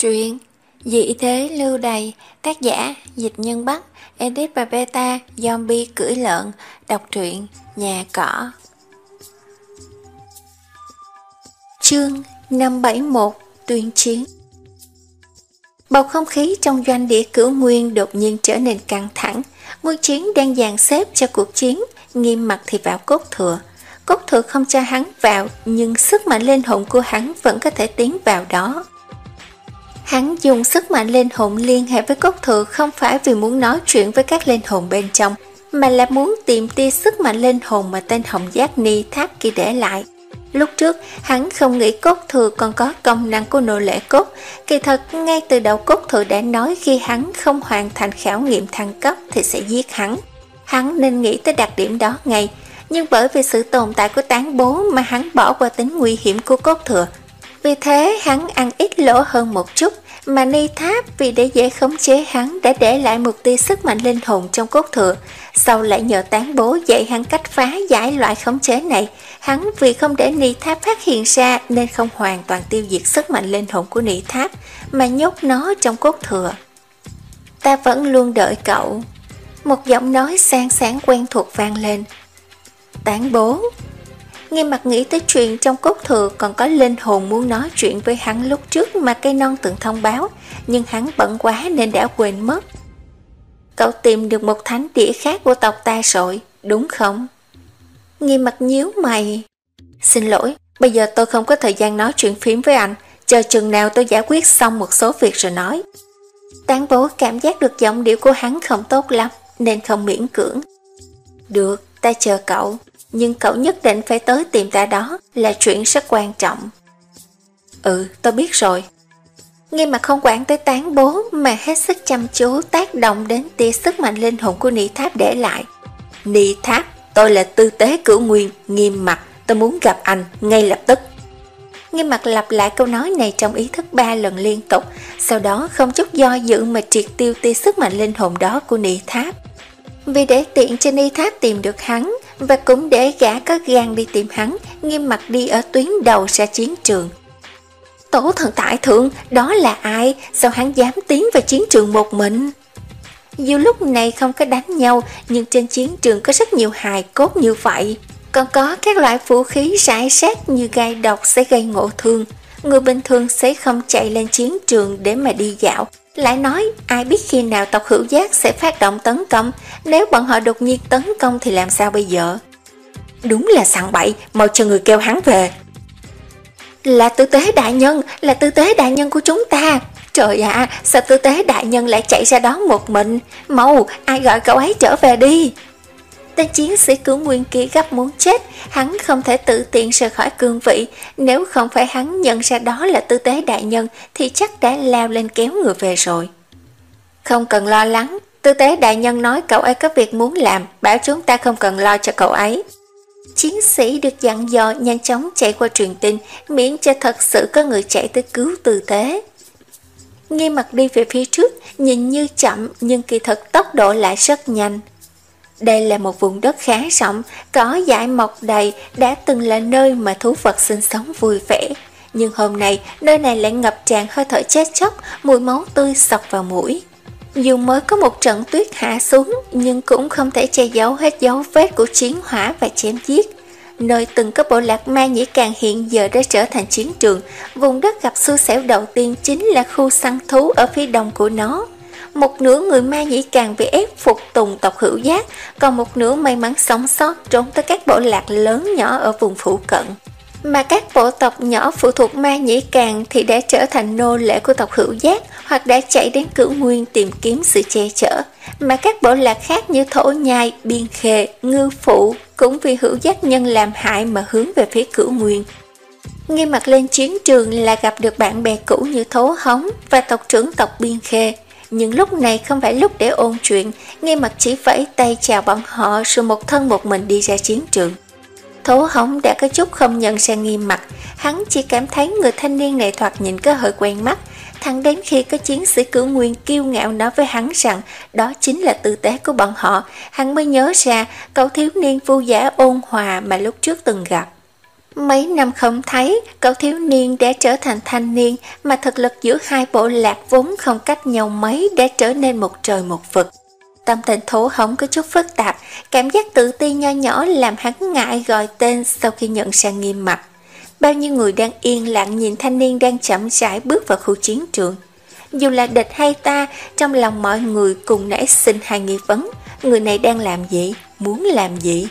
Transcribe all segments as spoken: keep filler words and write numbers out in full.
Truyện Dị thế lưu đày, tác giả Dịch Nhân Bắc, edit và beta Zombie cưỡi lợn, đọc truyện Nhà Cỏ. Chương năm bảy mốt Tuyên chiến. Bầu không khí trong doanh địa Cửu Nguyên đột nhiên trở nên căng thẳng. Nguyên Chiến đang dàn xếp cho cuộc chiến, Nghiêm Mặc thì vào cốt thừa. Cốt thừa không cho hắn vào, nhưng sức mạnh linh hồn của hắn vẫn có thể tiến vào đó. Hắn dùng sức mạnh linh hồn liên hệ với cốt thừa không phải vì muốn nói chuyện với các linh hồn bên trong, mà là muốn tìm tia sức mạnh linh hồn mà tên Hồng Giác Ni Tháp kia để lại. Lúc trước, hắn không nghĩ cốt thừa còn có công năng của nô lệ cốt. Kỳ thật, ngay từ đầu cốt thừa đã nói khi hắn không hoàn thành khảo nghiệm thăng cấp thì sẽ giết hắn. Hắn nên nghĩ tới đặc điểm đó ngay, nhưng bởi vì sự tồn tại của tán bố mà hắn bỏ qua tính nguy hiểm của cốt thừa. Vì thế, hắn ăn ít lỗ hơn một chút, mà Ni Tháp vì để dễ khống chế hắn đã để lại một tia sức mạnh linh hồn trong cốt thừa. Sau lại nhờ tán bố dạy hắn cách phá giải loại khống chế này. Hắn vì không để Ni Tháp phát hiện ra nên không hoàn toàn tiêu diệt sức mạnh linh hồn của Ni Tháp, mà nhốt nó trong cốt thừa. Ta vẫn luôn đợi cậu. Một giọng nói sang sáng quen thuộc vang lên. Tán bố. Nghiêm Mặc nghĩ tới chuyện trong cốt thừa còn có linh hồn muốn nói chuyện với hắn lúc trước mà cây non từng thông báo, nhưng hắn bận quá nên đã quên mất. Cậu tìm được một thánh địa khác của tộc ta rồi, đúng không? Nghiêm Mặc nhíu mày. Xin lỗi, bây giờ tôi không có thời gian nói chuyện phím với anh, chờ chừng nào tôi giải quyết xong một số việc rồi nói. Tán bố cảm giác được giọng điệu của hắn không tốt lắm, nên không miễn cưỡng. Được, ta chờ cậu. Nhưng cậu nhất định phải tới tìm ta đó, là chuyện rất quan trọng. Ừ, tôi biết rồi. Nghiêm Mặc không quản tới tán bố mà hết sức chăm chú tác động đến tia sức mạnh linh hồn của Ni Tháp để lại. Ni Tháp, tôi là tư tế Cửu Nguyên, Nghiêm Mặc, tôi muốn gặp anh ngay lập tức. Nghiêm Mặc lặp lại câu nói này trong ý thức ba lần liên tục, sau đó không chút do dự mà triệt tiêu tia sức mạnh linh hồn đó của Ni Tháp. Vì để tiện cho Ni Tháp tìm được hắn, và cũng để gã có gan đi tìm hắn, Nghiêm Mặc đi ở tuyến đầu ra chiến trường. Tổ thần tại thượng, đó là ai? Sao hắn dám tiến vào chiến trường một mình? Dù lúc này không có đánh nhau, nhưng trên chiến trường có rất nhiều hài cốt như vậy. Còn có các loại vũ khí rải rác như gai độc sẽ gây ngộ thương. Người bình thường sẽ không chạy lên chiến trường để mà đi dạo. Lại nói, ai biết khi nào tộc Hữu Giác sẽ phát động tấn công, nếu bọn họ đột nhiên tấn công thì làm sao bây giờ? Đúng là sằng bậy, mau cho người kêu hắn về. Là tư tế đại nhân, là tư tế đại nhân của chúng ta. Trời ạ, à, sao tư tế đại nhân lại chạy ra đó một mình? Mau, ai gọi cậu ấy trở về đi. Tên chiến sĩ Cửu Nguyên kia gấp muốn chết, hắn không thể tự tiện rời khỏi cương vị, nếu không phải hắn nhận ra đó là tư tế đại nhân thì chắc đã lao lên kéo người về rồi. Không cần lo lắng, tư tế đại nhân nói cậu ấy có việc muốn làm, bảo chúng ta không cần lo cho cậu ấy. Chiến sĩ được dặn dò nhanh chóng chạy qua truyền tin, miễn cho thật sự có người chạy tới cứu tư tế. Nghiêm Mặc đi về phía trước, nhìn như chậm nhưng kỳ thực tốc độ lại rất nhanh. Đây là một vùng đất khá rộng, cỏ dại mọc đầy, đã từng là nơi mà thú vật sinh sống vui vẻ. Nhưng hôm nay, nơi này lại ngập tràn hơi thở chết chóc, mùi máu tươi xộc vào mũi. Dù mới có một trận tuyết hạ xuống, nhưng cũng không thể che giấu hết dấu vết của chiến hỏa và chém giết. Nơi từng có bộ lạc Ma Nhĩ Càn hiện giờ đã trở thành chiến trường, vùng đất gặp xui xẻo đầu tiên chính là khu săn thú ở phía đông của nó. Một nửa người Ma Nhĩ Càn bị ép phục tùng tộc Hữu Giác, còn một nửa may mắn sống sót trốn tới các bộ lạc lớn nhỏ ở vùng phụ cận. Mà các bộ tộc nhỏ phụ thuộc Ma Nhĩ Càn thì đã trở thành nô lệ của tộc Hữu Giác hoặc đã chạy đến Cửu Nguyên tìm kiếm sự che chở. Mà các bộ lạc khác như Thổ Nhai, Biên Khê, Ngư Phụ cũng vì Hữu Giác nhân làm hại mà hướng về phía Cửu Nguyên. Nghiêm Mặc lên chiến trường là gặp được bạn bè cũ như Thố Hống và tộc trưởng tộc Biên Khê. Nhưng lúc này không phải lúc để ôn chuyện, Nghiêm Mặc chỉ vẫy tay chào bọn họ rồi một thân một mình đi ra chiến trường. Thố Hống đã có chút không nhận ra Nghiêm Mặc, hắn chỉ cảm thấy người thanh niên này thoạt nhìn có hơi quen mắt, thẳng đến khi có chiến sĩ Cửu Nguyên kiêu ngạo nói với hắn rằng đó chính là tư tế của bọn họ, hắn mới nhớ ra cậu thiếu niên vô giả ôn hòa mà lúc trước từng gặp. Mấy năm không thấy, cậu thiếu niên đã trở thành thanh niên, mà thực lực giữa hai bộ lạc vốn không cách nhau mấy đã trở nên một trời một vực. Tâm tình thổ hổng có chút phức tạp, cảm giác tự ti nho nhỏ làm hắn ngại gọi tên sau khi nhận ra Nghiêm Mặc. Bao nhiêu người đang yên lặng nhìn thanh niên đang chậm rãi bước vào khu chiến trường. Dù là địch hay ta, trong lòng mọi người cùng nảy sinh hai nghi vấn, người này đang làm gì, muốn làm gì?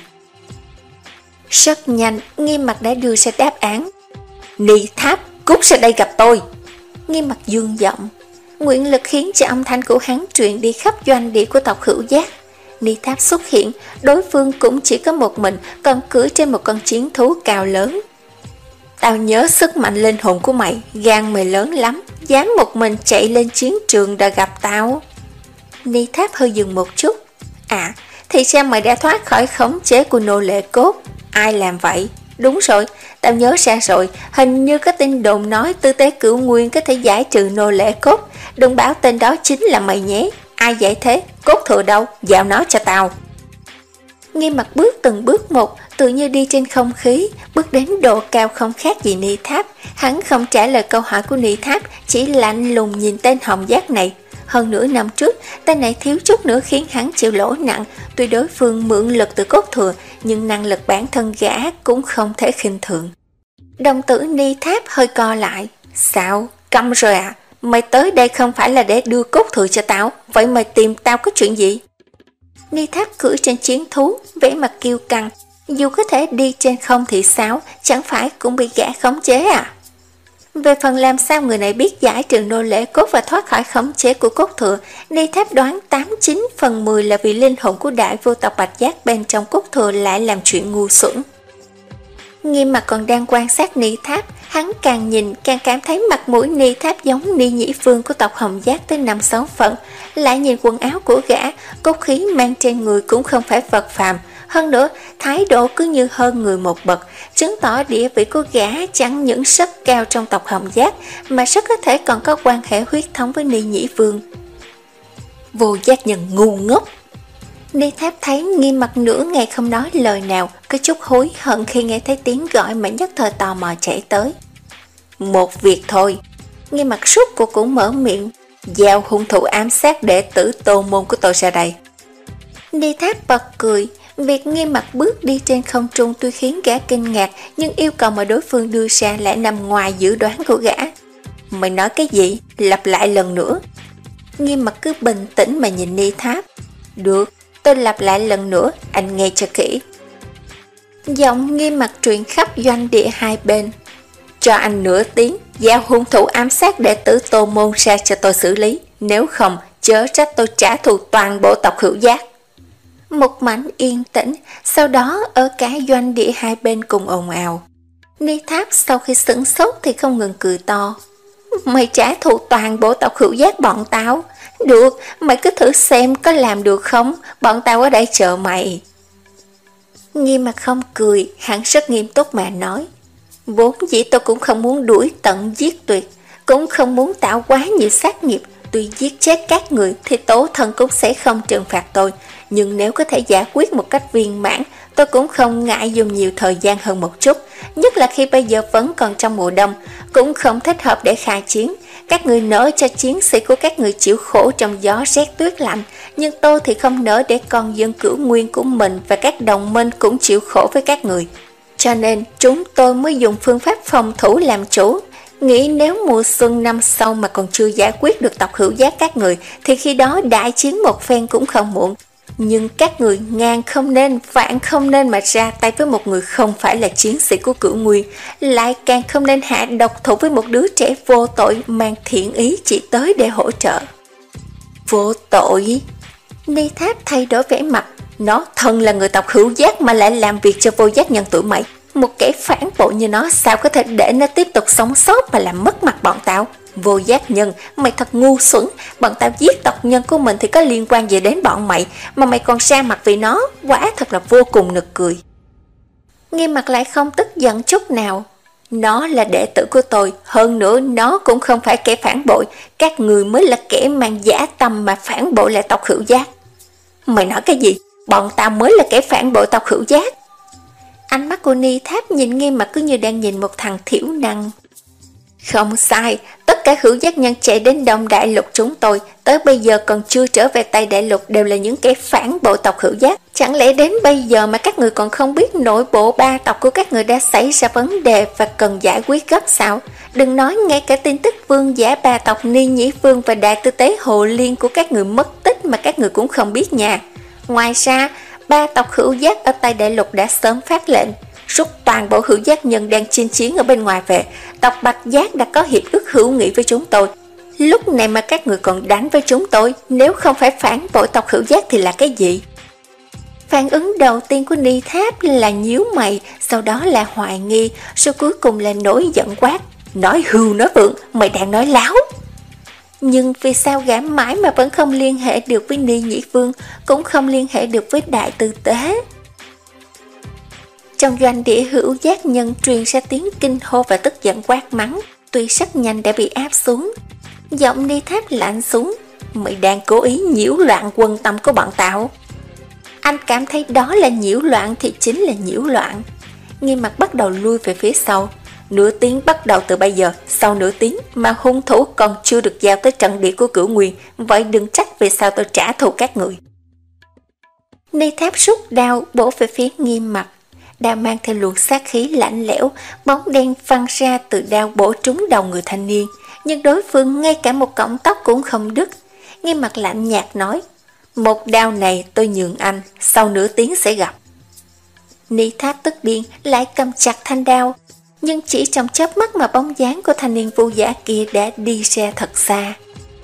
Rất nhanh, Nghiêm Mặc đã đưa ra đáp án. Ni Tháp, cút ra đây gặp tôi. Nghiêm Mặc dương giọng, nguyện lực khiến cho âm thanh của hắn truyền đi khắp doanh địa của tộc Hữu Giác. Ni Tháp xuất hiện, đối phương cũng chỉ có một mình, còn cưỡi trên một con chiến thú cao lớn. Tao nhớ sức mạnh linh hồn của mày, gan mày lớn lắm, dám một mình chạy lên chiến trường đòi gặp tao. Ni Tháp hơi dừng một chút. À, thì ra mày đã thoát khỏi khống chế của nô lệ cốt. Ai làm vậy? Đúng rồi, tao nhớ ra rồi, hình như có tin đồn nói tư tế Cửu Nguyên có thể giải trừ nô lệ cốt. Đừng bảo tên đó chính là mày nhé. Ai vậy thế? Cốt thừa đâu? Giao nó cho tao. Nghiêm Mặc bước từng bước một, tự như đi trên không khí, bước đến độ cao không khác gì Ni Tháp. Hắn không trả lời câu hỏi của Ni Tháp, chỉ lạnh lùng nhìn tên Hồng Giác này. Hơn nửa năm trước, tên này thiếu chút nữa khiến hắn chịu lỗ nặng. Tuy đối phương mượn lực từ cốt thừa, nhưng năng lực bản thân gã cũng không thể khinh thường. Đồng tử Ni Tháp hơi co lại. Sao? Câm rồi à? Mày tới đây không phải là để đưa cốt thừa cho tao, vậy mày tìm tao có chuyện gì? Ni Tháp cưỡi trên chiến thú, vẻ mặt kiêu căng. Dù có thể đi trên không thì sao, chẳng phải cũng bị gã khống chế à? Về phần làm sao người này biết giải trừ nô lệ cốt và thoát khỏi khống chế của cốt thừa, Ni Tháp đoán tám chín phần mười là vì linh hồn của đại vô tộc Bạch Giác bên trong cốt thừa lại làm chuyện ngu xuẩn. Nghiêm Mặc còn đang quan sát Ni Tháp, hắn càng nhìn càng cảm thấy mặt mũi Ni Tháp giống Ni Nhĩ Phương của tộc Hồng Giác tới năm sáu phần. Lại nhìn quần áo của gã, cốt khí mang trên người cũng không phải vật phàm. Hơn nữa, thái độ cứ như hơn người một bậc, chứng tỏ địa vị của gã chẳng những rất cao trong tộc Hồng Giác, mà rất có thể còn có quan hệ huyết thống với Ni Nhĩ Vương. Vô giác nhân ngu ngốc. Ni Tháp thấy Nghiêm Mặc nửa ngày không nói lời nào, có chút hối hận khi nghe thấy tiếng gọi mà nhất thời tò mò chạy tới. Một việc thôi. Nghiêm Mặc rút cuộc cũng mở miệng, giao hung thủ ám sát đệ tử Tô Môn của tôi ra đây. Ni Tháp bật cười. Việc Nghiêm Mặc bước đi trên không trung tuy khiến gã kinh ngạc, nhưng yêu cầu mà đối phương đưa ra lại nằm ngoài dự đoán của gã. Mày nói cái gì? Lặp lại lần nữa. Nghiêm Mặc cứ bình tĩnh mà nhìn Ni Tháp. Được, tôi lặp lại lần nữa, anh nghe cho kỹ. Giọng Nghiêm Mặc truyền khắp doanh địa hai bên. Cho anh nửa tiếng, giao hung thủ ám sát đệ tử Tô Môn ra cho tôi xử lý. Nếu không, chớ trách tôi trả thù toàn bộ tộc Hữu Giác. Một mảnh yên tĩnh, sau đó ở cả doanh địa hai bên cùng ồn ào. Ni Tháp sau khi sửng sốt thì không ngừng cười to. Mày trả thù toàn bộ tộc Hữu Giác bọn tao? Được, mày cứ thử xem có làm được không, bọn tao ở đây chờ mày. Nghiêm Mặc không cười, hắn rất nghiêm túc mà nói. Vốn dĩ tôi cũng không muốn đuổi tận giết tuyệt, cũng không muốn tạo quá nhiều sát nghiệp. Tuy giết chết các người thì tổ thần cũng sẽ không trừng phạt tôi, nhưng nếu có thể giải quyết một cách viên mãn, tôi cũng không ngại dùng nhiều thời gian hơn một chút, nhất là khi bây giờ vẫn còn trong mùa đông, cũng không thích hợp để khai chiến. Các người nỡ cho chiến sĩ của các người chịu khổ trong gió rét tuyết lạnh, nhưng tôi thì không nỡ để con dân Cửu Nguyên của mình và các đồng minh cũng chịu khổ với các người. Cho nên chúng tôi mới dùng phương pháp phòng thủ làm chủ, nghĩ nếu mùa xuân năm sau mà còn chưa giải quyết được tộc Hữu Giác các người, thì khi đó đại chiến một phen cũng không muộn. Nhưng các người ngàn không nên, vạn không nên mà ra tay với một người không phải là chiến sĩ của Cửu Nguyên, lại càng không nên hạ độc thủ với một đứa trẻ vô tội mang thiện ý chỉ tới để hỗ trợ. Vô tội? Ni Tháp thay đổi vẻ mặt. Nó thân là người tộc Hữu Giác mà lại làm việc cho vô giác nhân tụi mày. Một kẻ phản bội như nó sao có thể để nó tiếp tục sống sót mà làm mất mặt bọn tao? Vô giác nhân, mày thật ngu xuẩn. Bọn tao giết tộc nhân của mình thì có liên quan gì đến bọn mày, mà mày còn ra mặt vì nó, quả thật là vô cùng nực cười. Nghiêm Mặc lại không tức giận chút nào. Nó là đệ tử của tôi, hơn nữa nó cũng không phải kẻ phản bội. Các người mới là kẻ mang dã tâm mà phản bội lại tộc Hữu Giác. Mày nói cái gì? Bọn tao mới là kẻ phản bội tộc Hữu Giác. Ánh mắt của Ni Tháp nhìn Nghiêm Mặc cứ như đang nhìn một thằng thiểu năng. Không sai, tất cả hữu giác nhân chạy đến Đông Đại Lục chúng tôi, tới bây giờ còn chưa trở về Tây Đại Lục đều là những kẻ phản bội tộc hữu giác. Chẳng lẽ đến bây giờ mà các người còn không biết nội bộ ba tộc của các người đã xảy ra vấn đề và cần giải quyết gấp sao? Đừng nói ngay cả tin tức vương giả ba tộc Ni Nhĩ Vương và đại tư tế Hồ Liên của các người mất tích mà các người cũng không biết nha. Ngoài ra, ba tộc hữu giác ở Tây Đại Lục đã sớm phát lệnh rút toàn bộ hữu giác nhân đang chinh chiến ở bên ngoài về. Tộc Bạch Giác đã có hiệp ước hữu nghị với chúng tôi. Lúc này mà các người còn đánh với chúng tôi, nếu không phải phản bội tộc hữu giác thì là cái gì? Phản ứng đầu tiên của Ni Tháp là nhíu mày, sau đó là hoài nghi, sau cuối cùng là nổi giận quát. Nói hưu nói vượng, mày đang nói láo. Nhưng vì sao gã mãi mà vẫn không liên hệ được với Ni Nhĩ Vương, cũng không liên hệ được với đại tư tế? Trong doanh địa hữu giác nhân truyền ra tiếng kinh hô và tức giận quát mắng, tuy rất nhanh đã bị áp xuống. Giọng Ni Tháp lạnh xuống, mày đang cố ý nhiễu loạn quân tâm của bọn tao. Anh cảm thấy đó là nhiễu loạn thì chính là nhiễu loạn. Nghiêm Mặc bắt đầu lui về phía sau. Nửa tiếng bắt đầu từ bây giờ, sau nửa tiếng mà hung thủ còn chưa được giao tới trận địa của Cửu Nguyên, vậy đừng trách vì sao tôi trả thù các người. Ni Tháp rút đao bổ về phía Nghiêm Mặc. Đao mang theo luồng sát khí lạnh lẽo, bóng đen văng ra từ đao bổ trúng đầu người thanh niên, nhưng đối phương ngay cả một cọng tóc cũng không đứt. Nghiêm Mặc lạnh nhạt nói, một đao này tôi nhường anh, sau nửa tiếng sẽ gặp. Ni Tháp tức điên lại cầm chặt thanh đao, nhưng chỉ trong chớp mắt mà bóng dáng của thanh niên vô giả kia đã đi ra thật xa.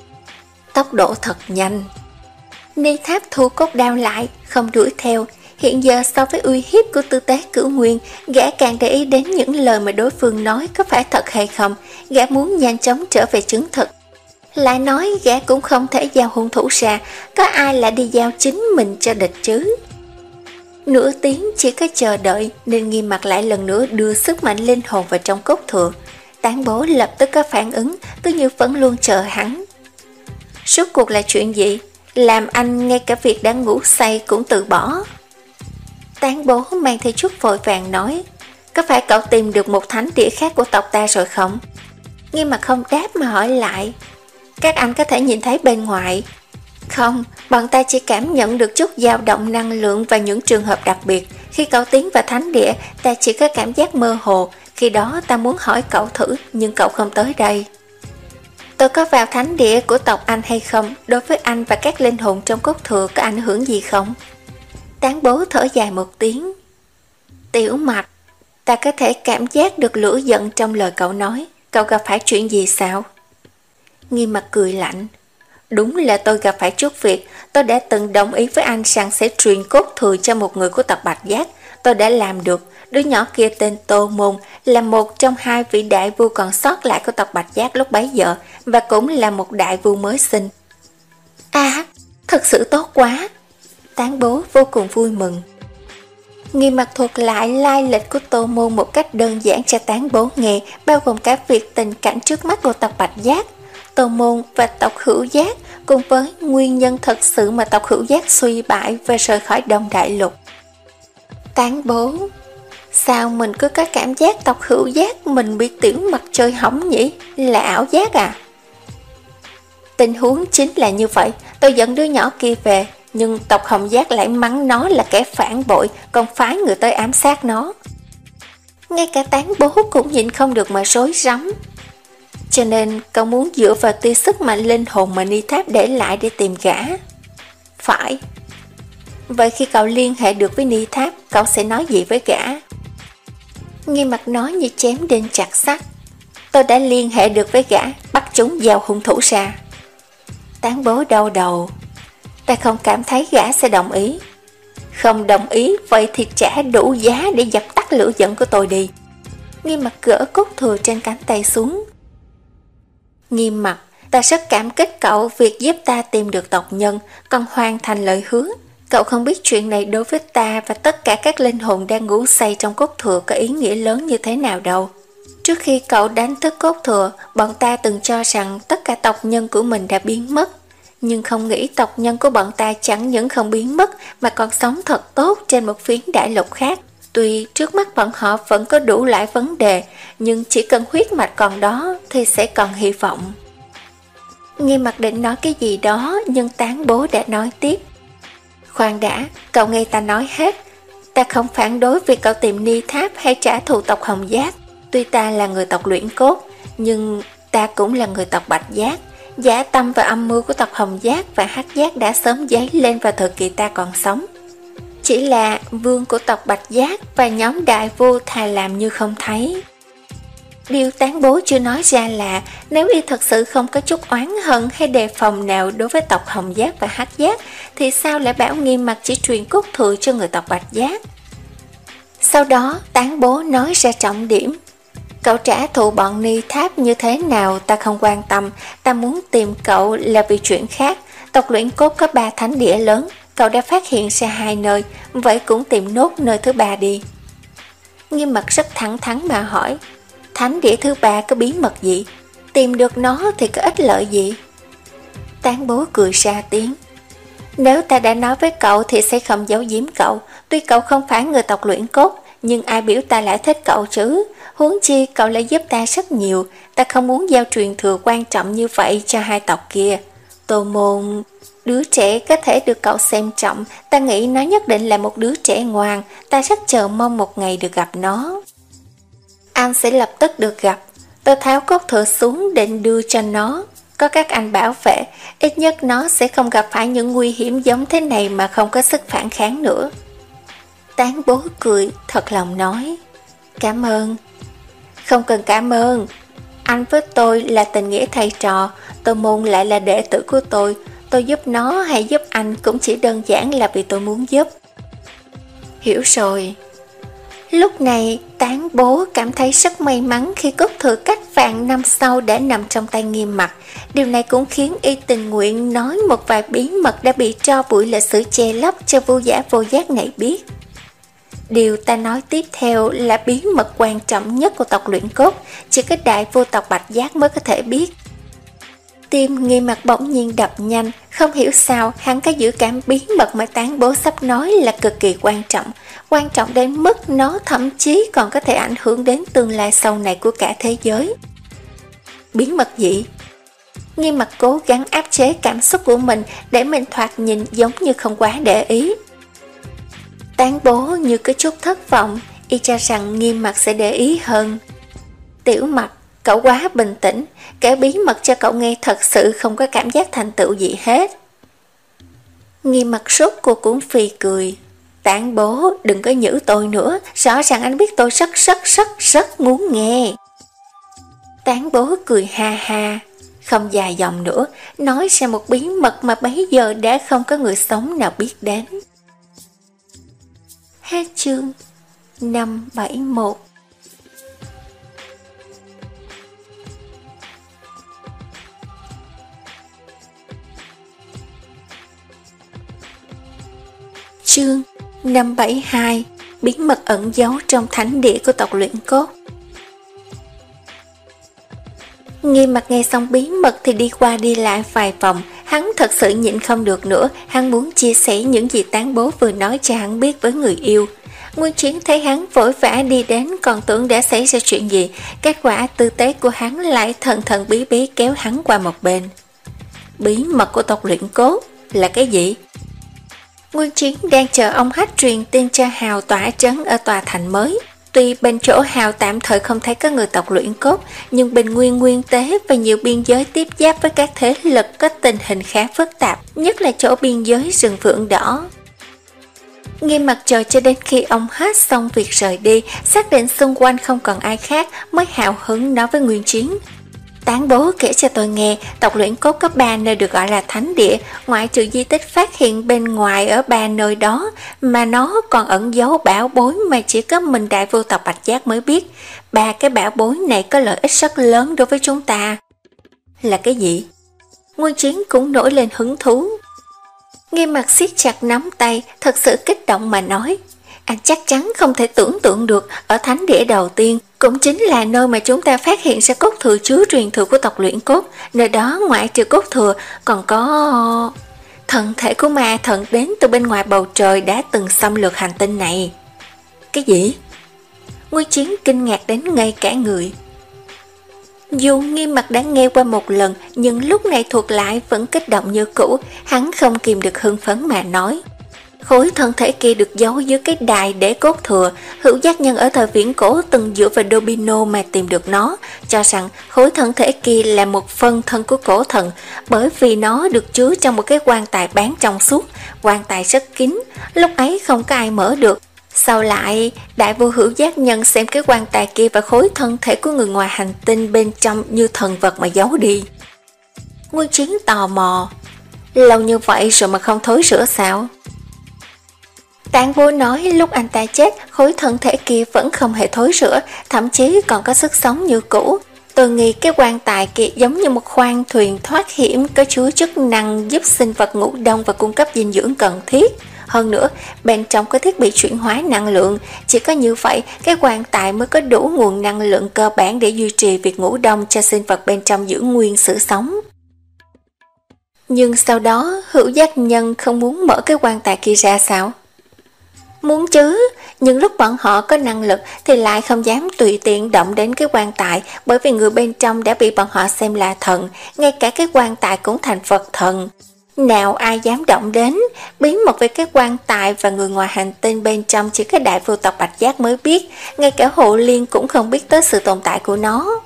Tốc độ thật nhanh. Ni Tháp thu cốt đao lại, không đuổi theo. Hiện giờ so với uy hiếp của tư tế Cửu Nguyên, gã càng để ý đến những lời mà đối phương nói có phải thật hay không. Gã muốn nhanh chóng trở về chứng thực. Lại nói gã cũng không thể giao hung thủ ra, có ai lại đi giao chính mình cho địch chứ. Nửa tiếng chỉ có chờ đợi nên Nghiêm Mặc lại lần nữa đưa sức mạnh linh hồn vào trong cốt thừa. Tán Bố lập tức có phản ứng, cứ như vẫn luôn chờ hắn. Suốt cuộc là chuyện gì? Làm anh ngay cả việc đang ngủ say cũng từ bỏ. Tán Bố mang theo chút vội vàng nói, có phải cậu tìm được một thánh địa khác của tộc ta rồi không? Nghiêm Mặc không đáp mà hỏi lại, các anh có thể nhìn thấy bên ngoài? Không, bọn ta chỉ cảm nhận được chút dao động năng lượng và những trường hợp đặc biệt. Khi cậu tiến vào thánh địa, ta chỉ có cảm giác mơ hồ. Khi đó ta muốn hỏi cậu thử, nhưng cậu không tới đây. Tôi có vào thánh địa của tộc anh hay không? Đối với anh và các linh hồn trong cốt thừa có ảnh hưởng gì không? Tán Bố thở dài một tiếng. Tiểu Mặc, ta có thể cảm giác được lửa giận trong lời cậu nói. Cậu gặp phải chuyện gì sao? Nghiêm Mặc cười lạnh. Đúng là tôi gặp phải chút việc. Tôi đã từng đồng ý với anh rằng sẽ truyền cốt thừa cho một người của tộc Bạch Giác. Tôi đã làm được. Đứa nhỏ kia tên Tô Môn, là một trong hai vị đại vua còn sót lại của tộc Bạch Giác lúc bấy giờ, và cũng là một đại vua mới sinh. À, thật sự tốt quá. Tán Bố vô cùng vui mừng. Nghiêm Mặc thuật lại lai lịch của Tô Môn một cách đơn giản cho Tán Bố nghe, bao gồm cả việc tình cảnh trước mắt của tộc Bạch Giác, Tô Môn và tộc Hữu Giác, cùng với nguyên nhân thật sự mà tộc Hữu Giác suy bại và rời khỏi Đông Đại Lục. Tán Bố, sao mình cứ có cảm giác tộc Hữu Giác mình bị Tiểu Mặc chơi hỏng nhỉ? Là ảo giác à? Tình huống chính là như vậy. Tôi dẫn đứa nhỏ kia về, nhưng tộc Hồng Giác lại mắng nó là kẻ phản bội, còn phái người tới ám sát nó. Ngay cả Tán Bố cũng nhịn không được mà rối rắm. Cho nên cậu muốn dựa vào tia sức mạnh linh hồn mà Ni Tháp để lại để tìm gã. Phải. Vậy khi cậu liên hệ được với Ni Tháp, cậu sẽ nói gì với gã? Nghiêm Mặc nói như chém đinh chặt sắt. Tôi đã liên hệ được với gã, bắt chúng giao hung thủ ra. Tán Bố đau đầu. Ta không cảm thấy gã sẽ đồng ý. Không đồng ý, vậy thì trả đủ giá để dập tắt lửa giận của tôi đi. Nghiêm Mặc gỡ cốt thừa trên cánh tay xuống. Nghiêm Mặc, ta rất cảm kích cậu việc giúp ta tìm được tộc nhân, còn hoàn thành lời hứa. Cậu không biết chuyện này đối với ta và tất cả các linh hồn đang ngủ say trong cốt thừa có ý nghĩa lớn như thế nào đâu. Trước khi cậu đánh thức cốt thừa, bọn ta từng cho rằng tất cả tộc nhân của mình đã biến mất. Nhưng không nghĩ tộc nhân của bọn ta chẳng những không biến mất mà còn sống thật tốt trên một phiến đại lục khác. Tuy trước mắt bọn họ vẫn có đủ loại vấn đề, nhưng chỉ cần huyết mạch còn đó thì sẽ còn hy vọng. Nghiêm Mặc định nói cái gì đó, nhưng Tán Bố đã nói tiếp. Khoan đã, cậu nghe ta nói hết. Ta không phản đối việc cậu tìm Ni Tháp hay trả thù tộc Hồng Giác. Tuy ta là người tộc Luyện Cốt, nhưng ta cũng là người tộc Bạch Giác. Dã tâm và âm mưu của tộc Hồng Giác và Hắc Giác đã sớm dấy lên vào thời kỳ ta còn sống. Chỉ là vương của tộc Bạch Giác và nhóm đại vô thà làm như không thấy. Điều Tán Bố chưa nói ra là nếu y thật sự không có chút oán hận hay đề phòng nào đối với tộc Hồng Giác và Hắc Giác, thì sao lại bảo Nghiêm Mặc chỉ truyền cốt thừa cho người tộc Bạch Giác? Sau đó Tán Bố nói ra trọng điểm. Cậu trả thù bọn Ni Tháp như thế nào ta không quan tâm, ta muốn tìm cậu là vì chuyện khác. Tộc Luyện Cốt có ba thánh địa lớn, cậu đã phát hiện ra hai nơi, vậy cũng tìm nốt nơi thứ ba đi. Nghiêm Mặc rất thẳng thắn mà hỏi, thánh địa thứ ba có bí mật gì? Tìm được nó thì có ích lợi gì? Tán Bố cười ra tiếng. Nếu ta đã nói với cậu thì sẽ không giấu giếm cậu. Tuy cậu không phải người tộc Luyện Cốt, nhưng ai biểu ta lại thích cậu chứ? Huống chi cậu lại giúp ta rất nhiều. Ta không muốn giao truyền thừa quan trọng như vậy cho hai tộc kia. Tô Môn, đứa trẻ có thể được cậu xem trọng. Ta nghĩ nó nhất định là một đứa trẻ ngoan. Ta rất chờ mong một ngày được gặp nó. Anh sẽ lập tức được gặp. Tôi tháo cốt thừa xuống định đưa cho nó. Có các anh bảo vệ, ít nhất nó sẽ không gặp phải những nguy hiểm giống thế này mà không có sức phản kháng nữa. Tán Bố cười, thật lòng nói. Cảm ơn. Không cần cảm ơn. Anh với tôi là tình nghĩa thầy trò, Tô Môn lại là đệ tử của tôi. Tôi giúp nó hay giúp anh cũng chỉ đơn giản là vì tôi muốn giúp. Hiểu rồi. Lúc này Tán Bố cảm thấy rất may mắn khi cốt thừa cách vạn năm sau đã nằm trong tay Nghiêm Mặc. Điều này cũng khiến y tình nguyện nói một vài bí mật đã bị tro bụi lịch sử che lấp cho vô giả vô giác này biết. Điều ta nói tiếp theo là bí mật quan trọng nhất của tộc Luyện Cốt, chỉ có đại vô tộc Bạch Giác mới có thể biết. Tim Nghiêm Mặc bỗng nhiên đập nhanh, không hiểu sao hắn có dự cảm bí mật mà Tán Bố sắp nói là cực kỳ quan trọng, quan trọng đến mức nó thậm chí còn có thể ảnh hưởng đến tương lai sau này của cả thế giới. Bí mật gì? Nghiêm Mặc cố gắng áp chế cảm xúc của mình để mình thoạt nhìn giống như không quá để ý. Tán Bố như có chút thất vọng, y cho rằng Nghiêm Mặc sẽ để ý hơn. Tiểu Mặc, cậu quá bình tĩnh, kể bí mật cho cậu nghe thật sự không có cảm giác thành tựu gì hết. Nghiêm Mặc sốt cuộc cũng phì cười. Tán Bố, đừng có nhử tôi nữa, rõ ràng anh biết tôi rất rất rất rất muốn nghe. Tán Bố cười ha ha, không dài dòng nữa, nói ra một bí mật mà bấy giờ đã không có người sống nào biết đến. Hết chương năm bảy mốt. Chương năm bảy hai. Bí mật ẩn giấu trong thánh địa của tộc Luyện Cốt. Nghiêm Mặc nghe xong bí mật thì đi qua đi lại vài vòng. Hắn thật sự nhịn không được nữa. Hắn muốn chia sẻ những gì Tán Bố vừa nói cho hắn biết với người yêu. Nguyên Chiến thấy hắn vội vã đi đến, còn tưởng đã xảy ra chuyện gì. Kết quả tư tế của hắn lại thần thần bí bí kéo hắn qua một bên. Bí mật của tộc Luyện Cốt là cái gì? Nguyên Chiến đang chờ ông Hách truyền tin cho Hào tỏa trấn ở tòa thành mới. Tuy bên chỗ Hào tạm thời không thấy có người tộc Luyện Cốt, nhưng Bình Nguyên Nguyên Tế và nhiều biên giới tiếp giáp với các thế lực có tình hình khá phức tạp, nhất là chỗ biên giới rừng Phượng Đỏ. Nghiêm Mặc chờ cho đến khi ông Hách xong việc rời đi, xác định xung quanh không còn ai khác, mới hào hứng nói với Nguyên Chiến. Tán Bố kể cho tôi nghe, tộc Luyện Cốt có ba nơi được gọi là thánh địa, ngoại trừ di tích phát hiện bên ngoài ở ba nơi đó, mà nó còn ẩn giấu bảo bối mà chỉ có mình đại vô tộc Bạch Giác mới biết. Ba cái bảo bối này có lợi ích rất lớn đối với chúng ta. Là cái gì? Nguyên Chiến cũng nổi lên hứng thú. Nghiêm Mặc siết chặt nắm tay, thật sự kích động mà nói. Anh chắc chắn không thể tưởng tượng được, ở thánh địa đầu tiên cũng chính là nơi mà chúng ta phát hiện ra cốt thừa chứa truyền thừa của tộc Luyện Cốt. Nơi đó ngoại trừ cốt thừa còn có thần thể của ma thần đến từ bên ngoài bầu trời đã từng xâm lược hành tinh này. Cái gì? Nguyên Chiến kinh ngạc đến ngây cả người. Dù Nghiêm Mặc đã nghe qua một lần, nhưng lúc này thuộc lại vẫn kích động như cũ. Hắn không kìm được hưng phấn mà nói: khối thân thể kia được giấu dưới cái đài để cốt thừa. Hữu giác nhân ở thời viễn cổ từng dựa vào Dobino mà tìm được nó, cho rằng khối thân thể kia là một phân thân của cổ thần, bởi vì nó được chứa trong một cái quan tài bán trong suốt. Quan tài rất kín, lúc ấy không có ai mở được. Sau lại, đại vô Hữu giác nhân xem cái quan tài kia và khối thân thể của người ngoài hành tinh bên trong như thần vật mà giấu đi. Nguyên Chiến tò mò: lâu như vậy rồi mà không thối rữa sao? Tán vô nói lúc anh ta chết, khối thân thể kia vẫn không hề thối rữa, thậm chí còn có sức sống như cũ. Tôi nghĩ cái quan tài kia giống như một khoang thuyền thoát hiểm, có chứa chức năng giúp sinh vật ngủ đông và cung cấp dinh dưỡng cần thiết. Hơn nữa, bên trong có thiết bị chuyển hóa năng lượng, chỉ có như vậy cái quan tài mới có đủ nguồn năng lượng cơ bản để duy trì việc ngủ đông cho sinh vật bên trong giữ nguyên sự sống. Nhưng sau đó, Hữu giác nhân không muốn mở cái quan tài kia ra sao? Muốn chứ, nhưng lúc bọn họ có năng lực thì lại không dám tùy tiện động đến cái quan tài, bởi vì người bên trong đã bị bọn họ xem là thần, ngay cả cái quan tài cũng thành vật thần. Nào ai dám động đến, bí mật về cái quan tài và người ngoài hành tinh bên trong chỉ có đại vô tộc Bạch Giác mới biết, ngay cả Hộ Liên cũng không biết tới sự tồn tại của nó.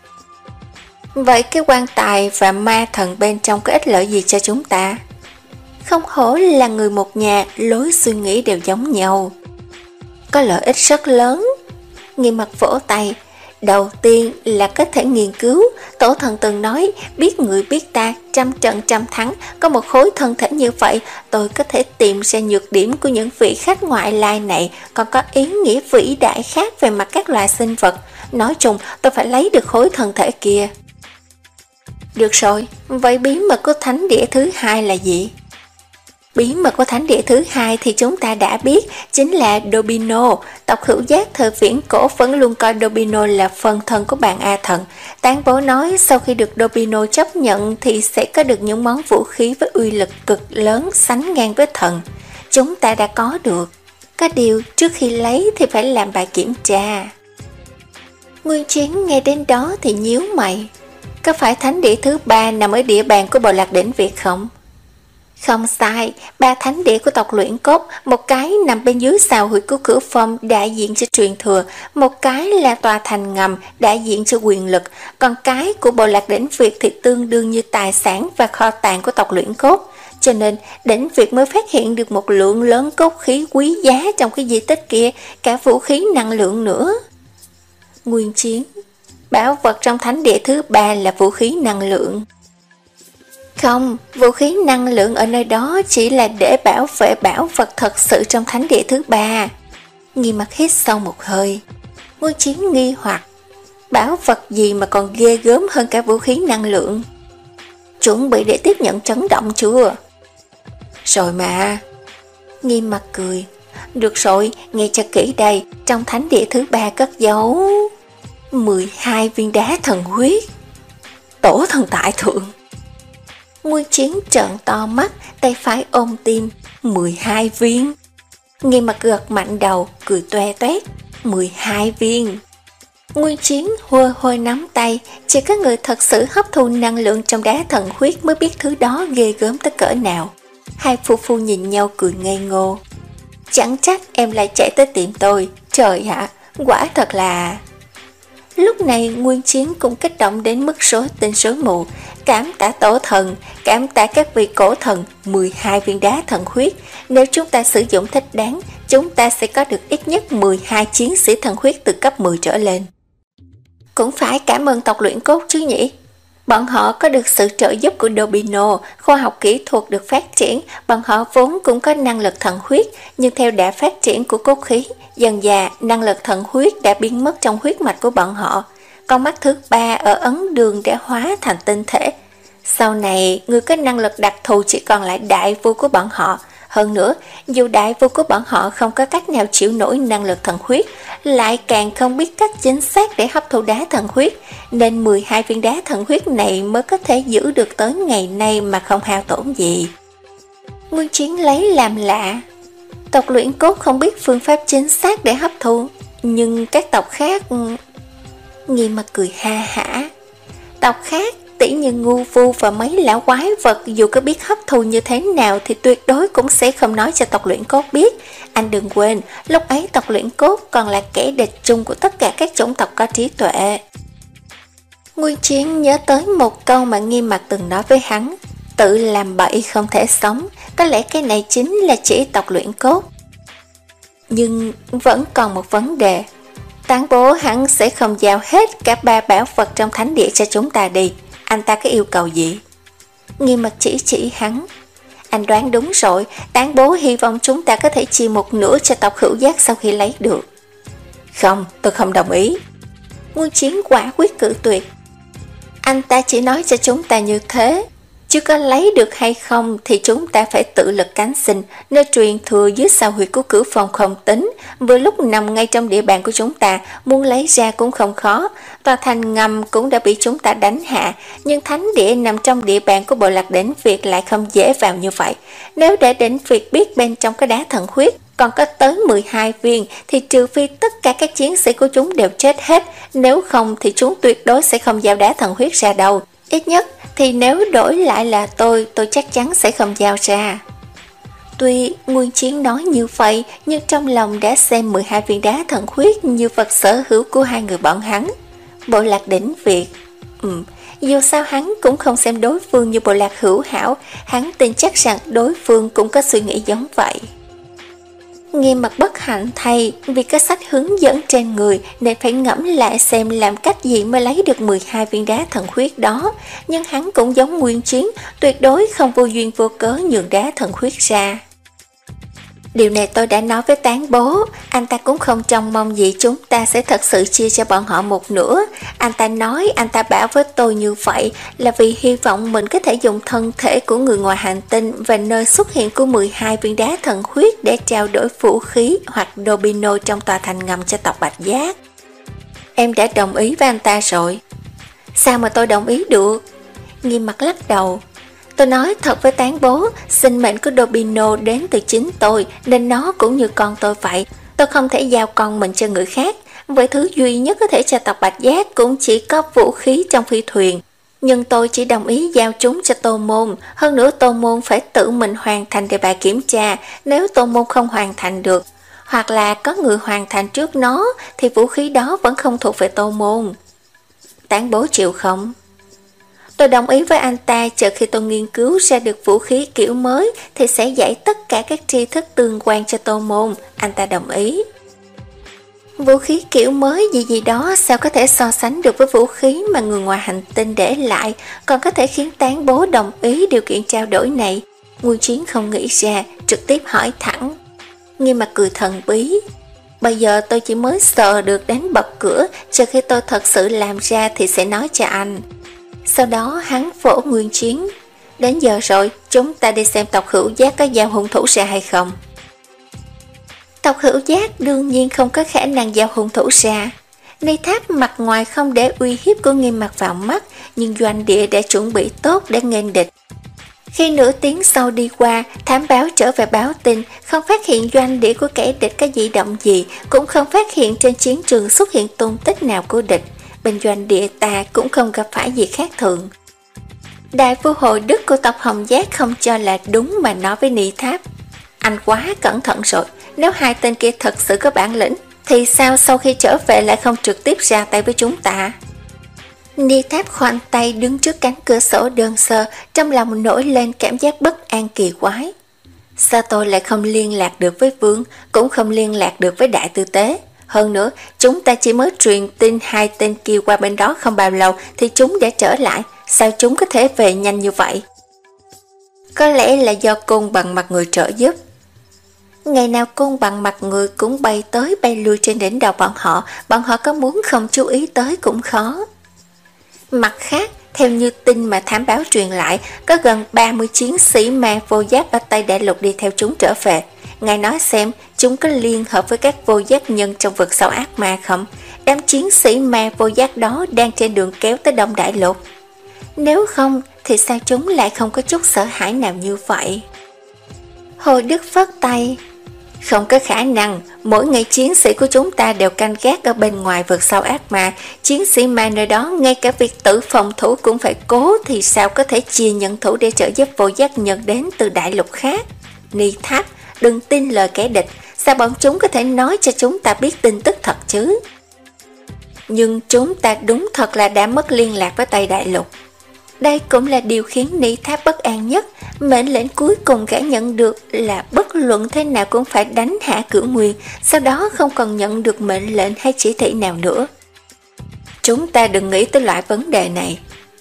Vậy cái quan tài và ma thần bên trong có ích lợi gì cho chúng ta? Không hổ là người một nhà, lối suy nghĩ đều giống nhau. Có lợi ích rất lớn. Nghiêm Mặc vỗ tay. Đầu tiên là có thể nghiên cứu. Tổ thần từng nói, biết người biết ta, trăm trận trăm thắng. Có một khối thân thể như vậy, tôi có thể tìm ra nhược điểm của những vị khách ngoại lai này, còn có ý nghĩa vĩ đại khác về mặt các loài sinh vật. Nói chung, tôi phải lấy được khối thân thể kia. Được rồi, vậy bí mật của thánh địa thứ hai là gì? Bí mật của thánh địa thứ hai thì chúng ta đã biết, chính là Dobino. Tộc Hữu giác thời viễn cổ vẫn luôn coi Dobino là phần thân của bạn A Thần. Tán bố nói sau khi được Dobino chấp nhận thì sẽ có được những món vũ khí với uy lực cực lớn sánh ngang với thần. Chúng ta đã có được. Có điều trước khi lấy thì phải làm bài kiểm tra. Nguyên Chiến nghe đến đó thì nhíu mày. Có phải thánh địa thứ ba nằm ở địa bàn của Bộ Lạc Đỉnh Việt không? Không sai, ba thánh địa của tộc Luyện Cốt, một cái nằm bên dưới sào huyệt của Cửu Phong đại diện cho truyền thừa, một cái là tòa thành ngầm đại diện cho quyền lực, còn cái của Bộ Lạc Đỉnh Việt thì tương đương như tài sản và kho tàng của tộc Luyện Cốt. Cho nên Đỉnh Việt mới phát hiện được một lượng lớn cốt khí quý giá trong cái di tích kia, cả vũ khí năng lượng nữa. Nguyên Chiến: bảo vật trong thánh địa thứ ba là vũ khí năng lượng. Không, vũ khí năng lượng ở nơi đó chỉ là để bảo vệ bảo vật thật sự trong thánh địa thứ ba. Nghiêm Mặc hít sâu một hơi. Nguyên Chiến nghi hoặc: bảo vật gì mà còn ghê gớm hơn cả vũ khí năng lượng? Chuẩn bị để tiếp nhận chấn động chưa? Rồi mà. Nghiêm Mặc cười. Được rồi, nghe cho kỹ đây, trong thánh địa thứ ba cất giấu mười hai viên đá thần huyết. Tổ thần tại thượng. Nguyên Chiến trợn to mắt, tay phải ôm tim. mười hai viên. Nghiêm Mặc gật mạnh đầu, cười toe toét. mười hai viên. Nguyên Chiến hôi hôi nắm tay. Chỉ có người thật sự hấp thu năng lượng trong đá thần huyết mới biết thứ đó ghê gớm tới cỡ nào. Hai phu phu nhìn nhau cười ngây ngô. Chẳng trách em lại chạy tới tìm tôi. Trời ạ, quả thật là... Lúc này Nguyên Chiến cũng kích động đến mức rối tinh rối mù. Cảm tạ tổ thần, cảm tạ các vị cổ thần. Mười hai viên đá thần huyết. Nếu chúng ta sử dụng thích đáng, chúng ta sẽ có được ít nhất mười hai chiến sĩ thần huyết từ cấp mười trở lên. Cũng phải cảm ơn tộc Luyện Cốt chứ nhỉ. Bọn họ có được sự trợ giúp của Dobino, khoa học kỹ thuật được phát triển, bọn họ vốn cũng có năng lực thần huyết, nhưng theo đà phát triển của cốt khí, dần dà năng lực thần huyết đã biến mất trong huyết mạch của bọn họ. Con mắt thứ ba ở ấn đường đã hóa thành tinh thể. Sau này, người có năng lực đặc thù chỉ còn lại đại vua của bọn họ. Hơn nữa, dù đại vua của bọn họ không có cách nào chịu nổi năng lực thần huyết, lại càng không biết cách chính xác để hấp thụ đá thần huyết, nên mười hai viên đá thần huyết này mới có thể giữ được tới ngày nay mà không hao tổn gì. Nguyên Chiến lấy làm lạ. Tộc luyện cốt không biết phương pháp chính xác để hấp thụ, nhưng các tộc khác... Nghiêm Mặt cười ha hả. Tộc khác tỉ như ngu vu và mấy lão quái vật, dù có biết hấp thu như thế nào thì tuyệt đối cũng sẽ không nói cho tộc luyện cốt biết. Anh đừng quên, lúc ấy tộc luyện cốt còn là kẻ địch chung của tất cả các chủng tộc có trí tuệ. Nguyên Chiến nhớ tới một câu mà Nghiêm Mặt từng nói với hắn: tự làm bậy không thể sống. Có lẽ cái này chính là chỉ tộc luyện cốt. Nhưng vẫn còn một vấn đề. Tán bố hắn sẽ không giao hết cả ba bảo vật trong thánh địa cho chúng ta đi. Anh ta có yêu cầu gì? Nghiêm Mặt chỉ chỉ hắn. Anh đoán đúng rồi, Tán bố hy vọng chúng ta có thể chia một nửa cho tộc Hữu Giác sau khi lấy được. Không, tôi không đồng ý. Nguyên Chiến quả quyết cự tuyệt. Anh ta chỉ nói cho chúng ta như thế, chứ có lấy được hay không thì chúng ta phải tự lực cánh sinh. Nơi truyền thừa dưới sao huyệt của Cửu Phong không tính, vừa lúc nằm ngay trong địa bàn của chúng ta, muốn lấy ra cũng không khó. Tòa thành ngầm cũng đã bị chúng ta đánh hạ, nhưng thánh địa nằm trong địa bàn của bộ lạc Đỉnh Việt lại không dễ vào như vậy. Nếu để Đỉnh Việt biết bên trong cái đá thần huyết còn có tới mười hai viên, thì trừ phi tất cả các chiến sĩ của chúng đều chết hết, nếu không thì chúng tuyệt đối sẽ không giao đá thần huyết ra đâu. Ít nhất thì nếu đổi lại là tôi, tôi chắc chắn sẽ không giao ra. Tuy Nguyên Chiến nói như vậy, nhưng trong lòng đã xem mười hai viên đá thần huyết như vật sở hữu của hai người bọn hắn. Bộ lạc Đỉnh Việt, ừ, dù sao hắn cũng không xem đối phương như bộ lạc hữu hảo, hắn tin chắc rằng đối phương cũng có suy nghĩ giống vậy. Nghiêm Mặt bất hạnh thay, vì có sách hướng dẫn trên người nên phải ngẫm lại xem làm cách gì mới lấy được mười hai viên đá thần huyết đó. Nhưng hắn cũng giống Nguyên Chiến, tuyệt đối không vô duyên vô cớ nhường đá thần huyết ra. Điều này tôi đã nói với Tán bố, anh ta cũng không trông mong gì chúng ta sẽ thật sự chia cho bọn họ một nửa. Anh ta nói, anh ta bảo với tôi như vậy là vì hy vọng mình có thể dùng thân thể của người ngoài hành tinh và nơi xuất hiện của mười hai viên đá thần huyết để trao đổi vũ khí hoặc domino trong tòa thành ngầm cho tộc Bạch Giác. Em đã đồng ý với anh ta rồi. Sao mà tôi đồng ý được? Nghiêm Mặt lắc đầu. Tôi nói thật với Tán bố, sinh mệnh của Domino đến từ chính tôi, nên nó cũng như con tôi vậy. Tôi không thể giao con mình cho người khác. Vậy thứ duy nhất có thể cho tộc Bạch Giác cũng chỉ có vũ khí trong phi thuyền. Nhưng tôi chỉ đồng ý giao chúng cho Tô Môn. Hơn nữa Tô Môn phải tự mình hoàn thành để bà kiểm tra. Nếu Tô Môn không hoàn thành được, hoặc là có người hoàn thành trước nó, thì vũ khí đó vẫn không thuộc về Tô Môn. Tán bố chịu không? Tôi đồng ý với anh ta, chờ khi tôi nghiên cứu ra được vũ khí kiểu mới thì sẽ dạy tất cả các tri thức tương quan cho Tô Môn. Anh ta đồng ý. Vũ khí kiểu mới gì gì đó sao có thể so sánh được với vũ khí mà người ngoài hành tinh để lại, còn có thể khiến Tán bố đồng ý điều kiện trao đổi này? Nguyên Chiến không nghĩ ra, trực tiếp hỏi thẳng. Nghiêm Mặt cười thần bí. Bây giờ tôi chỉ mới sờ được đến bậc cửa, chờ khi tôi thật sự làm ra thì sẽ nói cho anh. Sau đó hắn vỗ Nguyên Chiến. Đến giờ rồi, chúng ta đi xem tộc Hữu Giác có giao hung thủ ra hay không. Tộc Hữu Giác đương nhiên không có khả năng giao hung thủ ra. Ni Tháp mặt ngoài không để uy hiếp của Nghiêm Mặt vào mắt, nhưng doanh địa đã chuẩn bị tốt để nghênh địch. Khi nửa tiếng sau đi qua, thám báo trở về báo tin, không phát hiện doanh địa của kẻ địch có dị động gì, cũng không phát hiện trên chiến trường xuất hiện tung tích nào của địch. Bên doanh địa ta cũng không gặp phải gì khác thường. Đại vua Hồi Đức của tộc Hồng Giác không cho là đúng mà nói với Ni Tháp. Anh quá cẩn thận rồi, nếu hai tên kia thật sự có bản lĩnh, thì sao sau khi trở về lại không trực tiếp ra tay với chúng ta? Ni Tháp khoanh tay đứng trước cánh cửa sổ đơn sơ, trong lòng nổi lên cảm giác bất an kỳ quái. Sao tôi lại không liên lạc được với Vương, cũng không liên lạc được với Đại Tư Tế? Hơn nữa, chúng ta chỉ mới truyền tin hai tên kia qua bên đó không bao lâu thì chúng đã trở lại. Sao chúng có thể về nhanh như vậy? Có lẽ là do Côn Bằng Mặt Người trợ giúp. Ngày nào Côn Bằng Mặt Người cũng bay tới bay lui trên đỉnh đầu bọn họ, bọn họ có muốn không chú ý tới cũng khó. Mặt khác, theo như tin mà thám báo truyền lại, có gần ba mươi chiến sĩ ma vô giáp ở Tây Đại Lục đi theo chúng trở về. Ngài nói xem, chúng có liên hợp với các vô giác nhân trong vực sâu ác ma không? Đám chiến sĩ ma vô giác đó đang trên đường kéo tới Đông Đại Lục. Nếu không, thì sao chúng lại không có chút sợ hãi nào như vậy? Hồi Đức phất tay. Không có khả năng, mỗi ngày chiến sĩ của chúng ta đều canh gác ở bên ngoài vực sâu ác ma. Chiến sĩ ma nơi đó, ngay cả việc tự phòng thủ cũng phải cố, thì sao có thể chia nhân thủ để trợ giúp vô giác nhân đến từ đại lục khác? Ni Tháp, đừng tin lời kẻ địch, sao bọn chúng có thể nói cho chúng ta biết tin tức thật chứ? Nhưng chúng ta đúng thật là đã mất liên lạc với Tây Đại Lục. Đây cũng là điều khiến Ni Tháp bất an nhất. Mệnh lệnh cuối cùng gã nhận được là bất luận thế nào cũng phải đánh hạ Cửu Nguyên, sau đó không còn nhận được mệnh lệnh hay chỉ thị nào nữa. Chúng ta đừng nghĩ tới loại vấn đề này.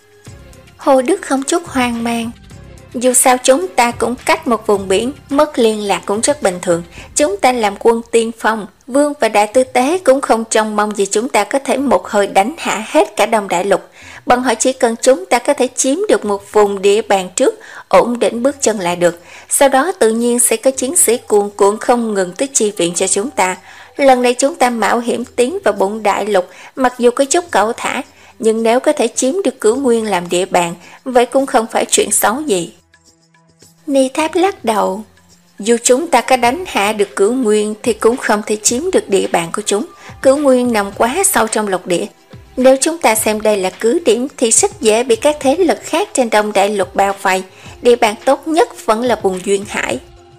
Hồ Đức không chút hoang mang. Dù sao chúng ta cũng cách một vùng biển, mất liên lạc cũng rất bình thường. Chúng ta làm quân tiên phong, Vương và Đại Tư Tế cũng không trông mong gì chúng ta có thể một hơi đánh hạ hết cả Đông Đại Lục. Bọn họ chỉ cần chúng ta có thể chiếm được một vùng địa bàn trước, ổn định bước chân lại được. Sau đó tự nhiên sẽ có chiến sĩ cuồn cuộn không ngừng tới chi viện cho chúng ta. Lần này chúng ta mạo hiểm tiến vào bụng Đại Lục, mặc dù có chút cẩu thả, nhưng nếu có thể chiếm được Cửu Nguyên làm địa bàn, vậy cũng không phải chuyện xấu gì. Ni Tháp lắc đầu. Dù chúng ta có đánh hạ được Cửu Nguyên thì cũng không thể chiếm được địa bàn của chúng. Cửu Nguyên nằm quá sâu trong lục địa. Nếu chúng ta xem đây là cứ điểm thì rất dễ bị các thế lực khác trên Đông Đại Lục bao vây. Địa bàn tốt nhất vẫn là vùng Duyên Hải.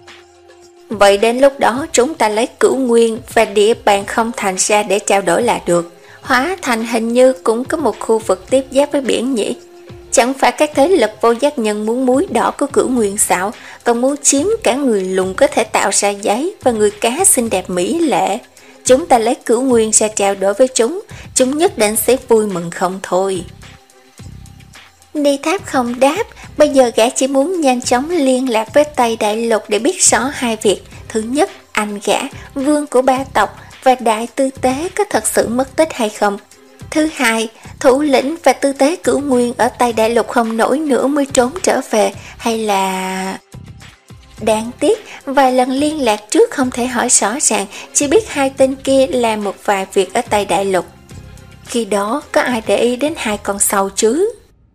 Vậy đến lúc đó chúng ta lấy Cửu Nguyên và địa bàn không thành ra để trao đổi là được. Hóa Thành hình như cũng có một khu vực tiếp giáp với biển nhỉ. Chẳng phải các thế lực vô giác nhân muốn muối đỏ của Cửu Nguyên sao, còn muốn chiếm cả người lùn có thể tạo ra giấy và người cá xinh đẹp mỹ lệ. Chúng ta lấy Cửu Nguyên ra trao đổi với chúng, chúng nhất định sẽ vui mừng không thôi. Ni Tháp không đáp, bây giờ gã chỉ muốn nhanh chóng liên lạc với Tây Đại Lục để biết rõ hai việc. Thứ nhất, anh gã, vương của ba tộc và Đại Tư Tế có thật sự mất tích hay không. Thứ hai, thủ lĩnh và tư tế Cửu Nguyên ở Tây Đại Lục không nổi nữa mới trốn trở về, hay là... Đáng tiếc, vài lần liên lạc trước không thể hỏi rõ ràng, chỉ biết hai tên kia làm một vài việc ở Tây Đại Lục. Khi đó, có ai để ý đến hai con sâu chứ?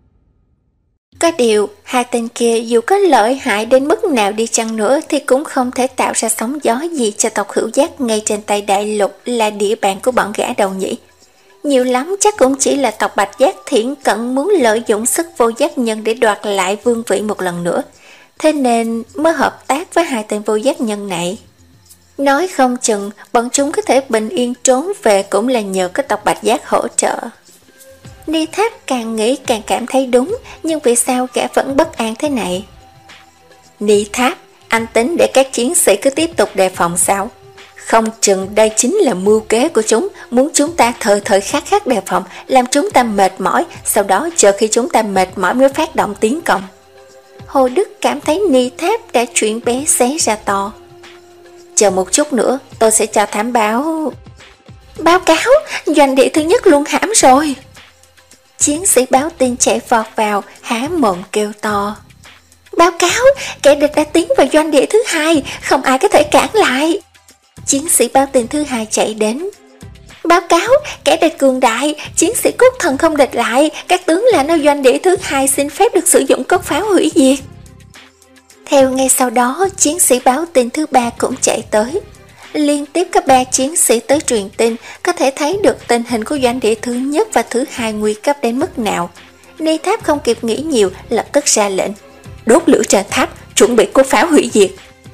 Có điều, hai tên kia dù có lợi hại đến mức nào đi chăng nữa thì cũng không thể tạo ra sóng gió gì cho tộc Hữu Giác ngay trên Tây Đại Lục là địa bàn của bọn gã đầu nhỉ. Nhiều lắm chắc cũng chỉ là tộc Bạch Giác Thiển Cận muốn lợi dụng sức vô giác nhân để đoạt lại vương vị một lần nữa. Thế nên mới hợp tác với hai tên vô giác nhân này. Nói không chừng bọn chúng có thể bình yên trốn về cũng là nhờ có tộc Bạch Giác hỗ trợ. Ni Tháp càng nghĩ càng cảm thấy đúng, nhưng vì sao gã vẫn bất an thế này? Ni Tháp, anh tính để các chiến sĩ cứ tiếp tục đề phòng sao? Không chừng đây chính là mưu kế của chúng, muốn chúng ta thời thời khắc khắc đề phòng, làm chúng ta mệt mỏi, sau đó chờ khi chúng ta mệt mỏi mới phát động tiến công. Hồ Đức cảm thấy Ni Tháp đã chuyện bé xé ra to. Chờ một chút nữa, tôi sẽ cho thám báo. Báo cáo, doanh địa thứ nhất luôn hãm rồi. Chiến sĩ báo tin chạy vọt vào, há mồm kêu to. Báo cáo, kẻ địch đã tiến vào doanh địa thứ hai, không ai có thể cản lại. Chiến sĩ báo tin thứ hai chạy đến. Báo cáo, kẻ địch cường đại, chiến sĩ cốt thần không địch lại, các tướng lãnh ở doanh địa thứ hai xin phép được sử dụng cốt pháo hủy diệt. Theo ngay sau đó, chiến sĩ báo tin thứ ba cũng chạy tới. Liên tiếp các ba chiến sĩ tới truyền tin, có thể thấy được tình hình của doanh địa thứ nhất và thứ hai nguy cấp đến mức nào. Ni Tháp không kịp nghĩ nhiều, lập tức ra lệnh. Đốt lửa trên tháp, chuẩn bị cốt pháo hủy diệt.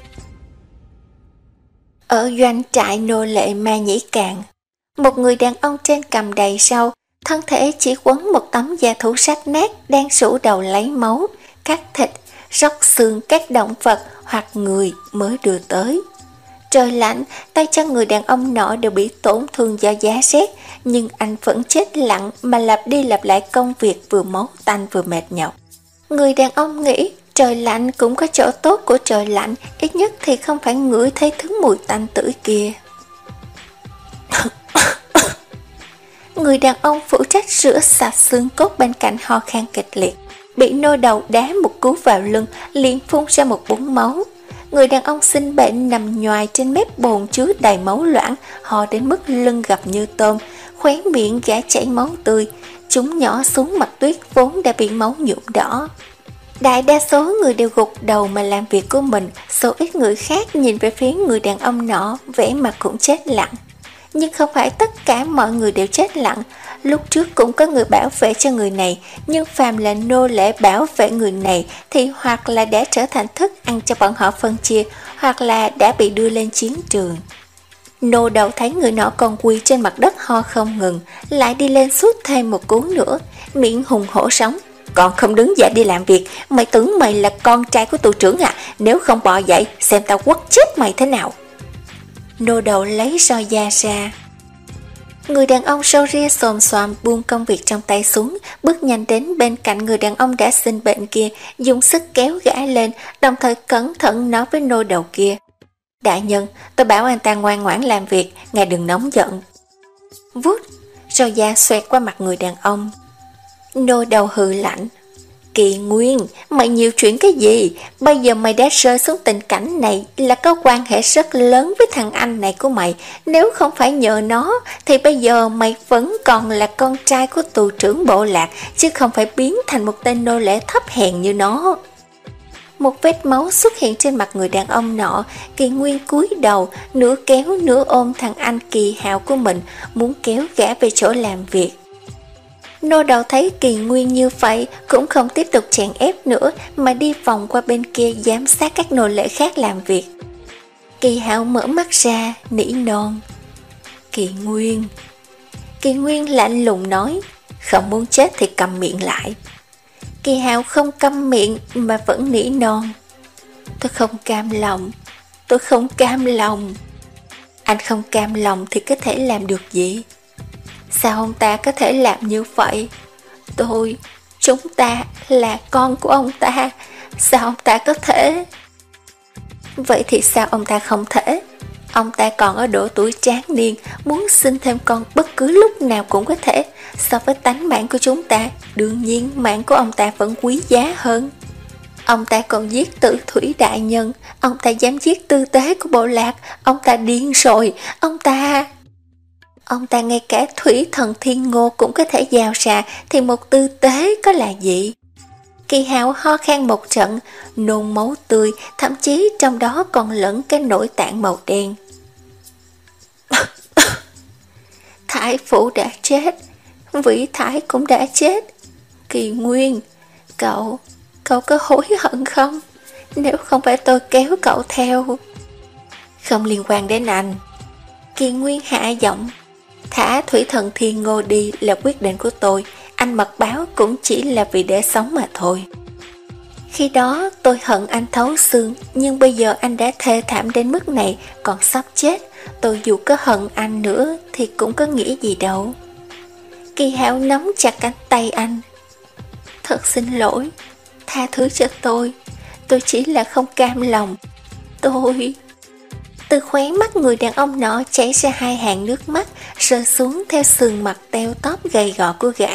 Ở doanh trại nô lệ Ma Nhĩ Cạn, một người đàn ông trên cằm đầy râu, thân thể chỉ quấn một tấm da thú rách nát, đang sủ đầu lấy máu, cắt thịt, róc xương các động vật hoặc người mới đưa tới. Trời lạnh, tay chân người đàn ông nọ đều bị tổn thương do giá rét, nhưng anh vẫn chết lặng mà lặp đi lặp lại công việc vừa máu tanh vừa mệt nhọc. Người đàn ông nghĩ trời lạnh cũng có chỗ tốt của trời lạnh, ít nhất thì không phải ngửi thấy thứ mùi tanh tưởi kia. Người đàn ông phụ trách rửa sạch xương cốt bên cạnh ho khan kịch liệt, bị nô đầu đá một cú vào lưng, liền phun ra một búng máu. Người đàn ông sinh bệnh nằm nhoài trên mép bồn chứa đầy máu loãng, ho đến mức lưng gập như tôm, khóe miệng gã chảy máu tươi, chúng nhỏ xuống mặt tuyết vốn đã bị máu nhuộm đỏ. Đại đa số người đều gục đầu mà làm việc của mình, số ít người khác nhìn về phía người đàn ông nọ, vẻ mặt cũng chết lặng. Nhưng không phải tất cả mọi người đều chết lặng, lúc trước cũng có người bảo vệ cho người này, nhưng phàm là nô lệ bảo vệ người này thì hoặc là đã trở thành thức ăn cho bọn họ phân chia, hoặc là đã bị đưa lên chiến trường. Nô đầu thấy người nọ còn quỳ trên mặt đất ho không ngừng, lại đi lên suốt thêm một cú nữa, miệng hùng hổ sống. Còn không đứng dậy đi làm việc, mày tưởng mày là con trai của tù trưởng à? Nếu không bò dậy, xem tao quất chết mày thế nào. Nô đầu lấy roi da ra. Người đàn ông râu ria xồm xoàm buông công việc trong tay xuống, bước nhanh đến bên cạnh người đàn ông đã sinh bệnh kia, dùng sức kéo gã lên, đồng thời cẩn thận nói với nô đầu kia. Đại nhân, tôi bảo anh ta ngoan ngoãn làm việc, ngài đừng nóng giận. Vút, roi da xoẹt qua mặt người đàn ông. Nô đầu hừ lạnh. Kỳ Nguyên, mày nhiều chuyện cái gì? Bây giờ mày đã rơi xuống tình cảnh này là có quan hệ rất lớn với thằng anh này của mày. Nếu không phải nhờ nó, thì bây giờ mày vẫn còn là con trai của tù trưởng bộ lạc, chứ không phải biến thành một tên nô lệ thấp hèn như nó. Một vết máu xuất hiện trên mặt người đàn ông nọ. Kỳ Nguyên cúi đầu, nửa kéo nửa ôm thằng anh Kỳ Hạo của mình, muốn kéo gã về chỗ làm việc. Nô đầu thấy Kỳ Nguyên như vậy cũng không tiếp tục chèn ép nữa, mà đi vòng qua bên kia giám sát các nô lệ khác làm việc. Kỳ Hạo mở mắt ra, nỉ non. Kỳ Nguyên. Kỳ Nguyên lạnh lùng nói, không muốn chết thì cầm miệng lại. Kỳ Hạo không câm miệng mà vẫn nỉ non. Tôi không cam lòng, tôi không cam lòng. Anh không cam lòng thì có thể làm được gì? Sao ông ta có thể làm như vậy? Tôi, chúng ta là con của ông ta. Sao ông ta có thể? Vậy thì sao ông ta không thể? Ông ta còn ở độ tuổi tráng niên, muốn sinh thêm con bất cứ lúc nào cũng có thể. So với tánh mạng của chúng ta, đương nhiên mạng của ông ta vẫn quý giá hơn. Ông ta còn giết Tử Thủy đại nhân, ông ta dám giết tư tế của bộ lạc, ông ta điên rồi, ông ta... Ông ta ngay cả Thủy Thần Thiên Ngô cũng có thể giao ra, thì một tư tế có là gì? Kỳ Hạo ho khan một trận, nôn máu tươi, thậm chí trong đó còn lẫn cái nội tạng màu đen. Thái phụ đã chết, Vĩ Thái cũng đã chết. Kỳ Nguyên, cậu, cậu có hối hận không? Nếu không phải tôi kéo cậu theo. Không liên quan đến anh. Kỳ Nguyên hạ giọng. Thả Thủy Thần Thiên Ngô đi là quyết định của tôi, anh mật báo cũng chỉ là vì để sống mà thôi. Khi đó tôi hận anh thấu xương, nhưng bây giờ anh đã thê thảm đến mức này, còn sắp chết, tôi dù có hận anh nữa thì cũng có nghĩa gì đâu. Kỳ Hạo nắm chặt cánh tay anh. Thật xin lỗi, tha thứ cho tôi, tôi chỉ là không cam lòng. Tôi... Từ khóe mắt người đàn ông nọ chảy ra hai hàng nước mắt, rơi xuống theo sườn mặt teo tóp gầy gò của gã.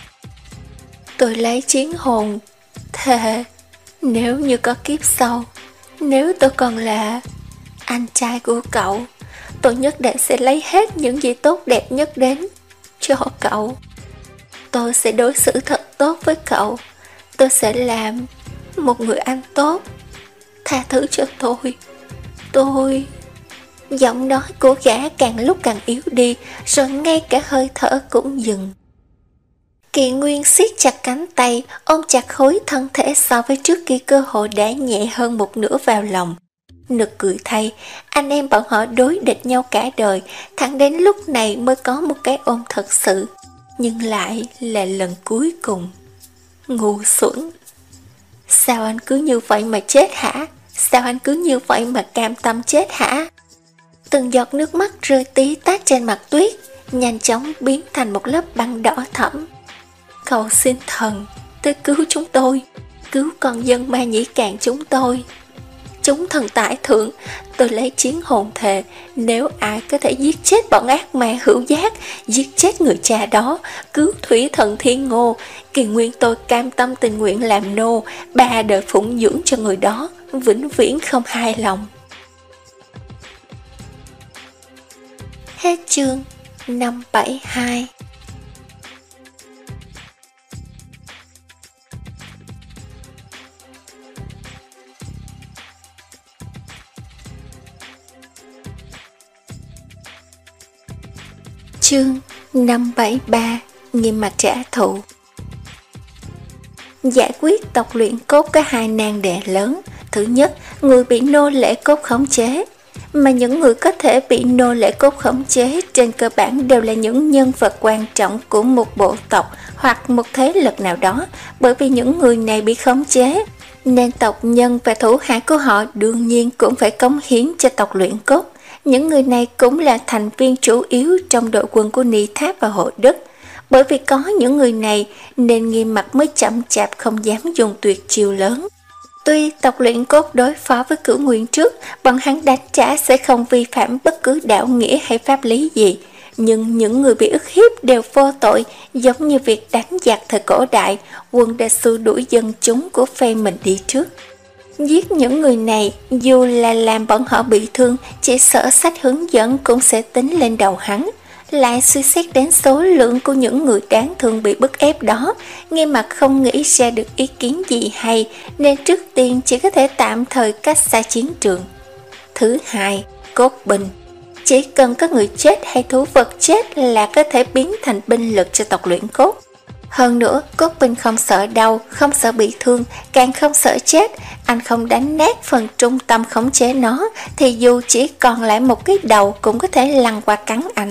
Tôi lấy chiến hồn thề, nếu như có kiếp sau, nếu tôi còn là anh trai của cậu, tôi nhất định sẽ lấy hết những gì tốt đẹp nhất đến cho cậu. Tôi sẽ đối xử thật tốt với cậu, tôi sẽ làm một người anh tốt. Tha thứ cho tôi. Tôi... Giọng nói của gã càng lúc càng yếu đi, rồi ngay cả hơi thở cũng dừng. Kỳ Nguyên siết chặt cánh tay, ôm chặt khối thân thể so với trước kia cơ hội đã nhẹ hơn một nửa vào lòng. Nực cười thay, anh em bọn họ đối địch nhau cả đời, thẳng đến lúc này mới có một cái ôm thật sự, nhưng lại là lần cuối cùng. Ngu xuẩn. Sao anh cứ như vậy mà chết hả? Sao anh cứ như vậy mà cam tâm chết hả? Từng giọt nước mắt rơi tí tách trên mặt Tuyết, nhanh chóng biến thành một lớp băng đỏ thẫm. Cầu xin thần, tới cứu chúng tôi, cứu con dân Ma Nhĩ Càn chúng tôi. Chúng thần tại thượng, tôi lấy chiến hồn thề, nếu ai có thể giết chết bọn ác ma hữu giác, giết chết người cha đó, cứu Thủy Thần Thiên Ngô, Kỳ Nguyên tôi cam tâm tình nguyện làm nô, ba đời phụng dưỡng cho người đó, vĩnh viễn không hài lòng. Hết chương năm bảy hai. Chương năm bảy ba Nghiêm mặt trả thù. Giải quyết tộc luyện cốt có hai nan đề lớn. Thứ nhất, người bị nô lệ cốt khống chế. Mà những người có thể bị nô lệ cốt khống chế trên cơ bản đều là những nhân vật quan trọng của một bộ tộc hoặc một thế lực nào đó. Bởi vì những người này bị khống chế, nên tộc nhân và thủ hạ của họ đương nhiên cũng phải cống hiến cho tộc luyện cốt. Những người này cũng là thành viên chủ yếu trong đội quân của Ni Tháp và Hộ Đức. Bởi vì có những người này nên Nghiêm Mặt mới chậm chạp không dám dùng tuyệt chiêu lớn. Tuy tộc luyện cốt đối phó với Cửu Nguyên trước, bọn hắn đánh trả sẽ không vi phạm bất cứ đạo nghĩa hay pháp lý gì, nhưng những người bị ức hiếp đều vô tội, giống như việc đánh giặc thời cổ đại, quân đã xua đuổi dân chúng của phe mình đi trước. Giết những người này, dù là làm bọn họ bị thương, chỉ sợ sách hướng dẫn cũng sẽ tính lên đầu hắn. Lại suy xét đến số lượng của những người đáng thương bị bức ép đó, Nghiêm Mặt không nghĩ ra được ý kiến gì hay, nên trước tiên chỉ có thể tạm thời cách xa chiến trường. Thứ hai, cốt binh. Chỉ cần có người chết hay thú vật chết là có thể biến thành binh lực cho tộc luyện cốt. Hơn nữa, cốt binh không sợ đau, không sợ bị thương, càng không sợ chết. Anh không đánh nát phần trung tâm khống chế nó, thì dù chỉ còn lại một cái đầu cũng có thể lăn qua cắn anh.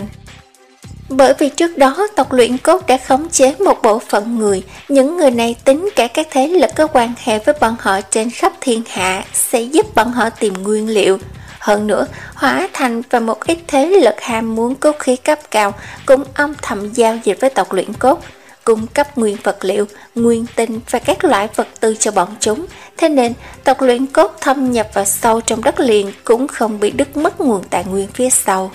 Bởi vì trước đó tộc luyện cốt đã khống chế một bộ phận người, những người này tính cả các thế lực có quan hệ với bọn họ trên khắp thiên hạ sẽ giúp bọn họ tìm nguyên liệu. Hơn nữa, Hóa Thành và một ít thế lực ham muốn cốt khí cấp cao cũng âm thầm giao dịch với tộc luyện cốt, cung cấp nguyên vật liệu, nguyên tinh và các loại vật tư cho bọn chúng. Thế nên, tộc luyện cốt thâm nhập vào sâu trong đất liền cũng không bị đứt mất nguồn tài nguyên phía sau.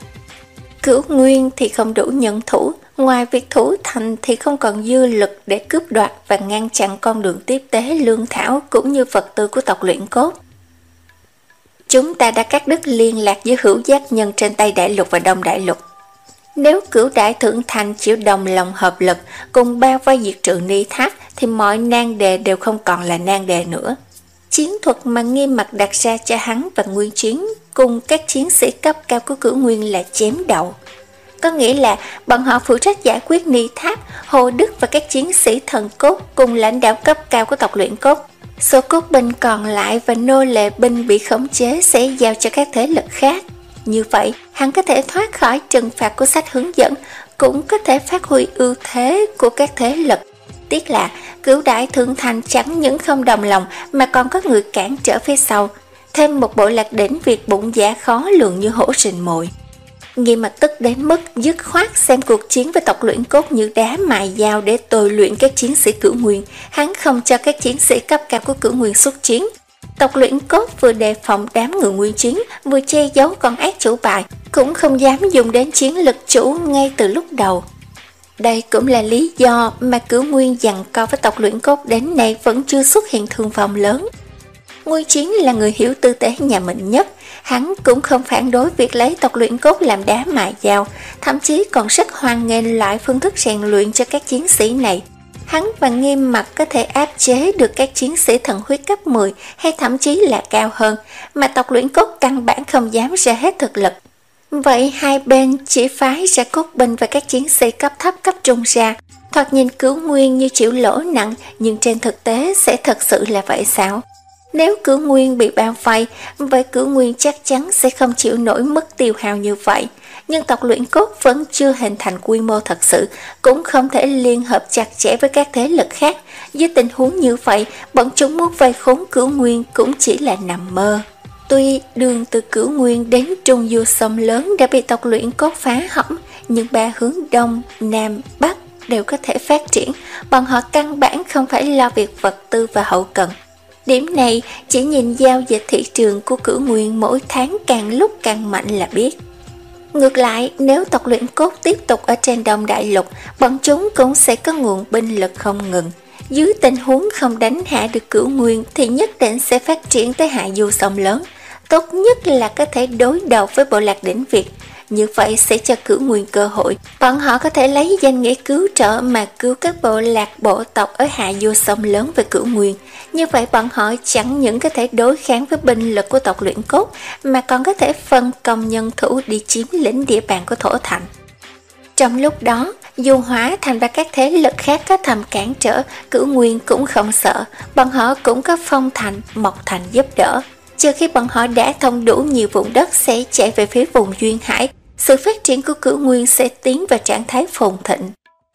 Cửu Nguyên thì không đủ nhân thủ, ngoài việc thủ thành thì không còn dư lực để cướp đoạt và ngăn chặn con đường tiếp tế lương thảo cũng như vật tư của tộc luyện cốt. Chúng ta đã cắt đứt liên lạc với hữu giác nhân trên Tây Đại Lục và Đông Đại Lục. Nếu Cửu Đại Thượng Thành chịu đồng lòng hợp lực cùng bao vây diệt trừ Ni Tháp thì mọi nan đề đều không còn là nan đề nữa. Chiến thuật mà Nghiêm Mặt đặt ra cho hắn và Nguyên Chiến cùng các chiến sĩ cấp cao của Cửu Nguyên là chém đầu. Có nghĩa là bọn họ phụ trách giải quyết Ni Tháp, Hồ Đức và các chiến sĩ thần cốt cùng lãnh đạo cấp cao của tộc luyện cốt. Số cốt binh còn lại và nô lệ binh bị khống chế sẽ giao cho các thế lực khác. Như vậy, hắn có thể thoát khỏi trừng phạt của sách hướng dẫn, cũng có thể phát huy ưu thế của các thế lực. Tiếc là Cửu Đại Thượng Thành chẳng những không đồng lòng mà còn có người cản trở phía sau, thêm một bộ lạc đỉnh Việt bụng dạ khó lường như hổ rình mồi. Nghiêm Mặt tức đến mức dứt khoát xem cuộc chiến với tộc luyện cốt như đá mài dao để tôi luyện các chiến sĩ Cửu Nguyên. Hắn không cho các chiến sĩ cấp cao của Cửu Nguyên xuất chiến. Tộc luyện cốt vừa đề phòng đám người Nguyên Chiến, vừa che giấu con ác chủ bài, cũng không dám dùng đến chiến lực chủ ngay từ lúc đầu. Đây cũng là lý do mà Cửu Nguyên giằng co với tộc luyện cốt đến nay vẫn chưa xuất hiện thương vong lớn. Nguyên Chiến là người hiểu tư tế nhà mình nhất, hắn cũng không phản đối việc lấy tộc luyện cốt làm đá mài dao, thậm chí còn rất hoan nghênh lại phương thức rèn luyện cho các chiến sĩ này. Hắn và Nghiêm Mặt có thể áp chế được các chiến sĩ thần huyết cấp mười hay thậm chí là cao hơn, mà tộc luyện cốt căn bản không dám ra hết thực lực. Vậy hai bên chỉ phái ra cốt binh và các chiến sĩ cấp thấp cấp trung ra, thoạt nhìn Cửu Nguyên như chịu lỗ nặng, nhưng trên thực tế sẽ thật sự là vậy sao? Nếu Cửu Nguyên bị bao vây, vậy Cửu Nguyên chắc chắn sẽ không chịu nổi mức tiêu hao như vậy. Nhưng tộc luyện cốt vẫn chưa hình thành quy mô thật sự, cũng không thể liên hợp chặt chẽ với các thế lực khác. Với tình huống như vậy, bọn chúng muốn vây khốn Cửu Nguyên cũng chỉ là nằm mơ. Tuy đường từ Cửu Nguyên đến Trung Du sông lớn đã bị tộc luyện cốt phá hỏng, nhưng ba hướng Đông, Nam, Bắc đều có thể phát triển. Bọn họ căn bản không phải lo việc vật tư và hậu cần. Điểm này chỉ nhìn giao dịch thị trường của Cửu Nguyên mỗi tháng càng lúc càng mạnh là biết. Ngược lại, nếu tộc luyện cốt tiếp tục ở trên Đông Đại Lục, bọn chúng cũng sẽ có nguồn binh lực không ngừng. Dưới tình huống không đánh hạ được Cửu Nguyên thì nhất định sẽ phát triển tới hạ du sông lớn. Tốt nhất là có thể đối đầu với bộ lạc đỉnh Việt. Như vậy sẽ cho Cửu Nguyên cơ hội. Bọn họ có thể lấy danh nghĩa cứu trợ mà cứu các bộ lạc bộ tộc ở hạ du sông lớn về Cửu Nguyên. Như vậy bọn họ chẳng những có thể đối kháng với binh lực của tộc luyện cốt, mà còn có thể phân công nhân thủ đi chiếm lĩnh địa bàn của Thổ Thành. Trong lúc đó, dù Hỏa Thành và các thế lực khác có thầm cản trở, Cửu Nguyên cũng không sợ, bọn họ cũng có Phong Thành, Mộc Thành giúp đỡ. Trừ khi bọn họ đã thông đủ nhiều vùng đất sẽ chạy về phía vùng Duyên Hải, sự phát triển của Cửu Nguyên sẽ tiến vào trạng thái phồn thịnh.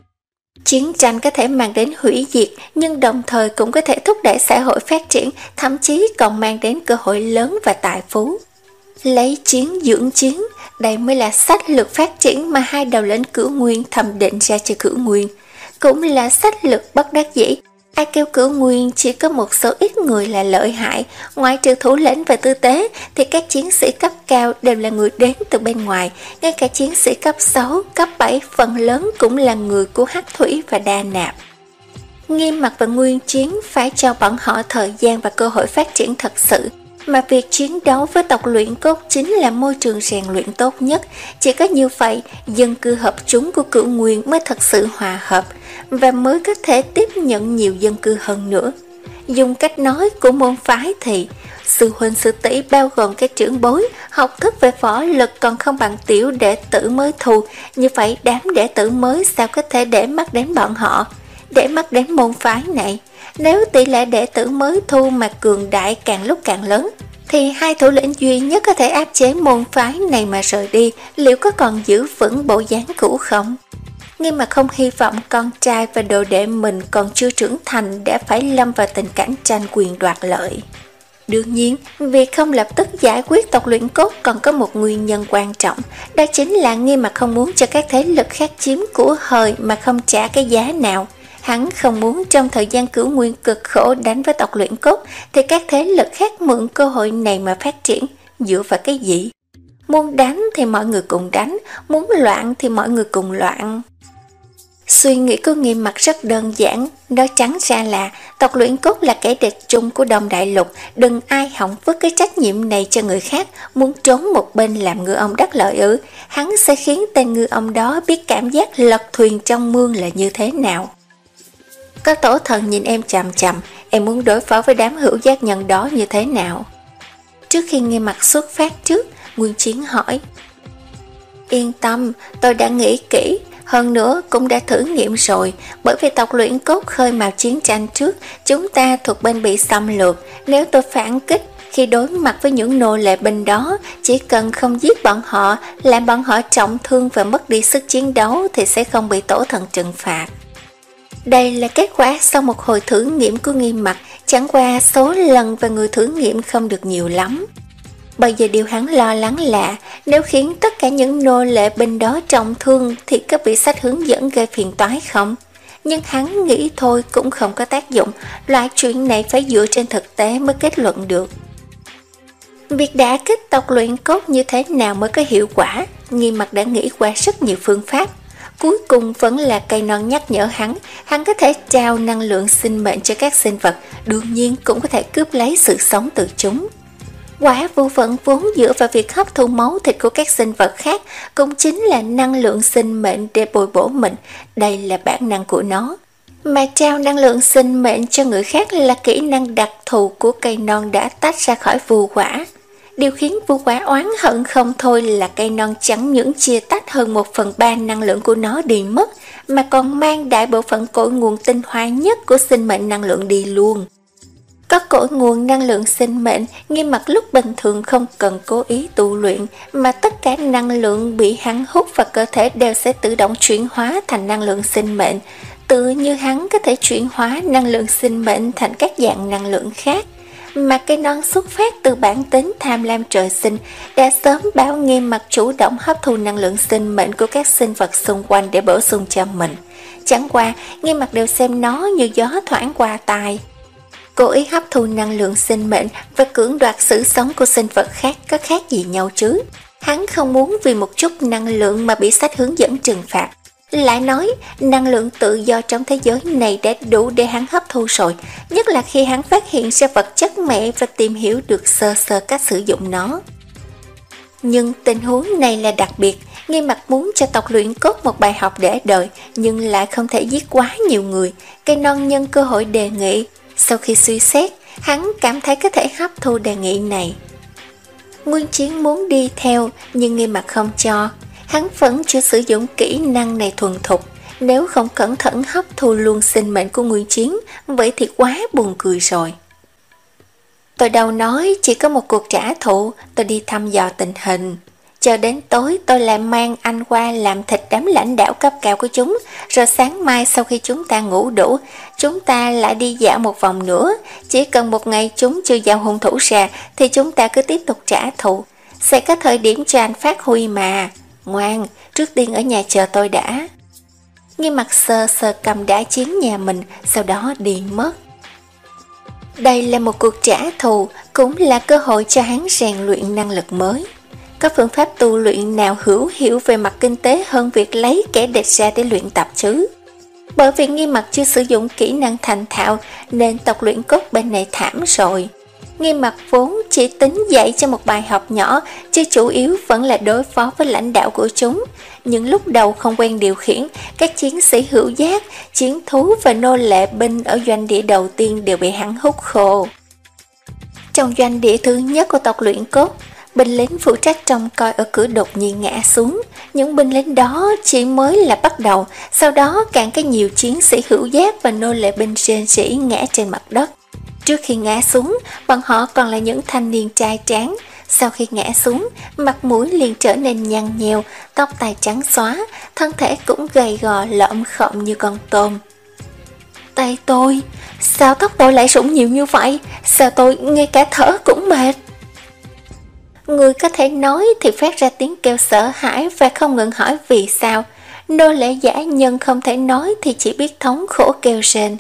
Chiến tranh có thể mang đến hủy diệt, nhưng đồng thời cũng có thể thúc đẩy xã hội phát triển, thậm chí còn mang đến cơ hội lớn và tài phú. Lấy chiến dưỡng chiến, đây mới là sách lược phát triển mà hai đầu lĩnh Cửu Nguyên thầm định ra cho Cửu Nguyên. Cũng là sách lược bất đắc dĩ. Ai kêu Cửu Nguyên chỉ có một số ít người là lợi hại, ngoại trừ thủ lĩnh và tư tế thì các chiến sĩ cấp cao đều là người đến từ bên ngoài, ngay cả chiến sĩ cấp sáu, cấp bảy phần lớn cũng là người của Hắc Thủy và Đa Nạp. Nghiêm Mặc và Nguyên Chiến phải cho bọn họ thời gian và cơ hội phát triển thật sự, mà việc chiến đấu với tộc luyện cốt chính là môi trường rèn luyện tốt nhất. Chỉ có như vậy, dân cư hợp chúng của Cửu Nguyên mới thật sự hòa hợp và mới có thể tiếp nhận nhiều dân cư hơn nữa. Dùng cách nói của môn phái thì sư huynh sư tỷ bao gồm các trưởng bối, học thức về võ lực còn không bằng tiểu đệ tử mới thu, như vậy đám đệ tử mới sao có thể để mắt đến bọn họ, để mắt đến môn phái này. Nếu tỷ lệ đệ tử mới thu mà cường đại càng lúc càng lớn, thì hai thủ lĩnh duy nhất có thể áp chế môn phái này mà rời đi, liệu có còn giữ vững bộ dáng cũ không? Nhưng mà không hy vọng con trai và đồ đệ mình còn chưa trưởng thành đã phải lâm vào tình cảnh tranh quyền đoạt lợi. Đương nhiên, việc không lập tức giải quyết tộc luyện cốt còn có một nguyên nhân quan trọng, đó chính là Nghiêm Mặc không muốn cho các thế lực khác chiếm của hời mà không trả cái giá nào. Hắn không muốn trong thời gian Cửu Nguyên cực khổ đánh với tộc luyện cốt thì các thế lực khác mượn cơ hội này mà phát triển. Dựa vào cái gì? Muốn đánh thì mọi người cùng đánh, muốn loạn thì mọi người cùng loạn. Suy nghĩ của Nghiêm Mặc rất đơn giản, nói trắng ra là tộc luyện cốt là kẻ địch chung của Đông Đại Lục, đừng ai hỏng vứt cái trách nhiệm này cho người khác, muốn trốn một bên làm ngư ông đắc lợi ư. Hắn sẽ khiến tên ngư ông đó biết cảm giác lật thuyền trong mương là như thế nào. Có tổ thần nhìn em chằm chằm, em muốn đối phó với đám hữu giác nhân đó như thế nào? Trước khi Nghiêm Mặc xuất phát trước, Nguyên Chiến hỏi. Yên tâm, tôi đã nghĩ kỹ, hơn nữa cũng đã thử nghiệm rồi, bởi vì tộc luyện cốt khơi mào chiến tranh trước, chúng ta thuộc bên bị xâm lược. Nếu tôi phản kích, khi đối mặt với những nô lệ binh đó, chỉ cần không giết bọn họ, làm bọn họ trọng thương và mất đi sức chiến đấu thì sẽ không bị tổ thần trừng phạt. Đây là kết quả sau một hồi thử nghiệm của Nghiêm Mặc, chẳng qua số lần và người thử nghiệm không được nhiều lắm. Bây giờ điều hắn lo lắng là nếu khiến tất cả những nô lệ binh đó trọng thương thì có bị sách hướng dẫn gây phiền toái không? Nhưng hắn nghĩ thôi cũng không có tác dụng, loại chuyện này phải dựa trên thực tế mới kết luận được. Việc đả kích tộc luyện cốt như thế nào mới có hiệu quả? Nghiêm Mặc đã nghĩ qua rất nhiều phương pháp. Cuối cùng vẫn là cây non nhắc nhở hắn, hắn có thể trao năng lượng sinh mệnh cho các sinh vật, đương nhiên cũng có thể cướp lấy sự sống từ chúng. Quả vô vận vốn dựa vào việc hấp thu máu thịt của các sinh vật khác, cũng chính là năng lượng sinh mệnh để bồi bổ mình, đây là bản năng của nó. Mà trao năng lượng sinh mệnh cho người khác là kỹ năng đặc thù của cây non đã tách ra khỏi vu quả. Điều khiến vu quả oán hận không thôi là cây non chẳng những chia tách hơn một phần ba năng lượng của nó đi mất, mà còn mang đại bộ phận cội nguồn tinh hoa nhất của sinh mệnh năng lượng đi luôn. Có cội nguồn năng lượng sinh mệnh, Nghiêm Mặc lúc bình thường không cần cố ý tu luyện, mà tất cả năng lượng bị hắn hút vào cơ thể đều sẽ tự động chuyển hóa thành năng lượng sinh mệnh, tự như hắn có thể chuyển hóa năng lượng sinh mệnh thành các dạng năng lượng khác. Mà cây non xuất phát từ bản tính tham lam trời sinh, đã sớm báo Nghiêm Mặc chủ động hấp thu năng lượng sinh mệnh của các sinh vật xung quanh để bổ sung cho mình. Chẳng qua, Nghiêm Mặc đều xem nó như gió thoảng qua tai. Cố ý hấp thu năng lượng sinh mệnh và cưỡng đoạt sự sống của sinh vật khác có khác gì nhau chứ? Hắn không muốn vì một chút năng lượng mà bị sách hướng dẫn trừng phạt. Lại nói, năng lượng tự do trong thế giới này đã đủ để hắn hấp thu rồi, nhất là khi hắn phát hiện ra vật chất mẹ và tìm hiểu được sơ sơ cách sử dụng nó. Nhưng tình huống này là đặc biệt, Nghiêm Mặc muốn cho tộc luyện cốt một bài học để đời, nhưng lại không thể giết quá nhiều người. Cây non nhân cơ hội đề nghị. Sau khi suy xét, hắn cảm thấy có thể hấp thu đề nghị này. Nguyên Chiến muốn đi theo, nhưng Nghiêm Mặc không cho. hắn vẫn chưa sử dụng kỹ năng này thuần thục. Nếu không cẩn thận hấp thu luôn sinh mệnh của Nguyên Chiến, vậy thì quá buồn cười rồi. Tôi đâu nói chỉ có một cuộc trả thù, tôi đi thăm dò tình hình. Chờ đến tối tôi lại mang anh qua làm thịt đám lãnh đạo cấp cao của chúng, rồi sáng mai sau khi chúng ta ngủ đủ, chúng ta lại đi dạo một vòng nữa. Chỉ cần một ngày chúng chưa giao hung thủ ra thì chúng ta cứ tiếp tục trả thù. Sẽ có thời điểm cho anh phát huy mà. Ngoan, trước tiên ở nhà chờ tôi đã. Nghiêm Mặt sờ sờ cầm đá chiến nhà mình, sau đó đi mất. Đây là một cuộc trả thù, cũng là cơ hội cho hắn rèn luyện năng lực mới. Có phương pháp tu luyện nào hữu hiệu về mặt kinh tế hơn việc lấy kẻ địch ra để luyện tập chứ? Bởi vì Nghiêm Mặt chưa sử dụng kỹ năng thành thạo nên tộc luyện cốt bên này thảm rồi. Nghiêm Mặt vốn chỉ tính dạy cho một bài học nhỏ, chứ chủ yếu vẫn là đối phó với lãnh đạo của chúng. Những lúc đầu không quen điều khiển, các chiến sĩ hữu giác, chiến thú và nô lệ binh ở doanh địa đầu tiên đều bị hắn hút khô. Trong doanh địa thứ nhất của tộc luyện cốt, binh lính phụ trách trông coi ở cửa đột nhiên ngã xuống. Những binh lính đó chỉ mới là bắt đầu, sau đó càng có nhiều chiến sĩ hữu giác và nô lệ binh rên rỉ ngã trên mặt đất. Trước khi ngã xuống, bọn họ còn là những thanh niên trai tráng. Sau khi ngã xuống, mặt mũi liền trở nên nhăn nheo, tóc tai trắng xóa, thân thể cũng gầy gò lõm khom như con tôm. Tay tôi, sao tóc tôi lại rụng nhiều như vậy? Sao tôi ngay cả thở cũng mệt? Người có thể nói thì phát ra tiếng kêu sợ hãi và không ngừng hỏi vì sao. Nô lệ giả nhân không thể nói thì chỉ biết thống khổ kêu rên.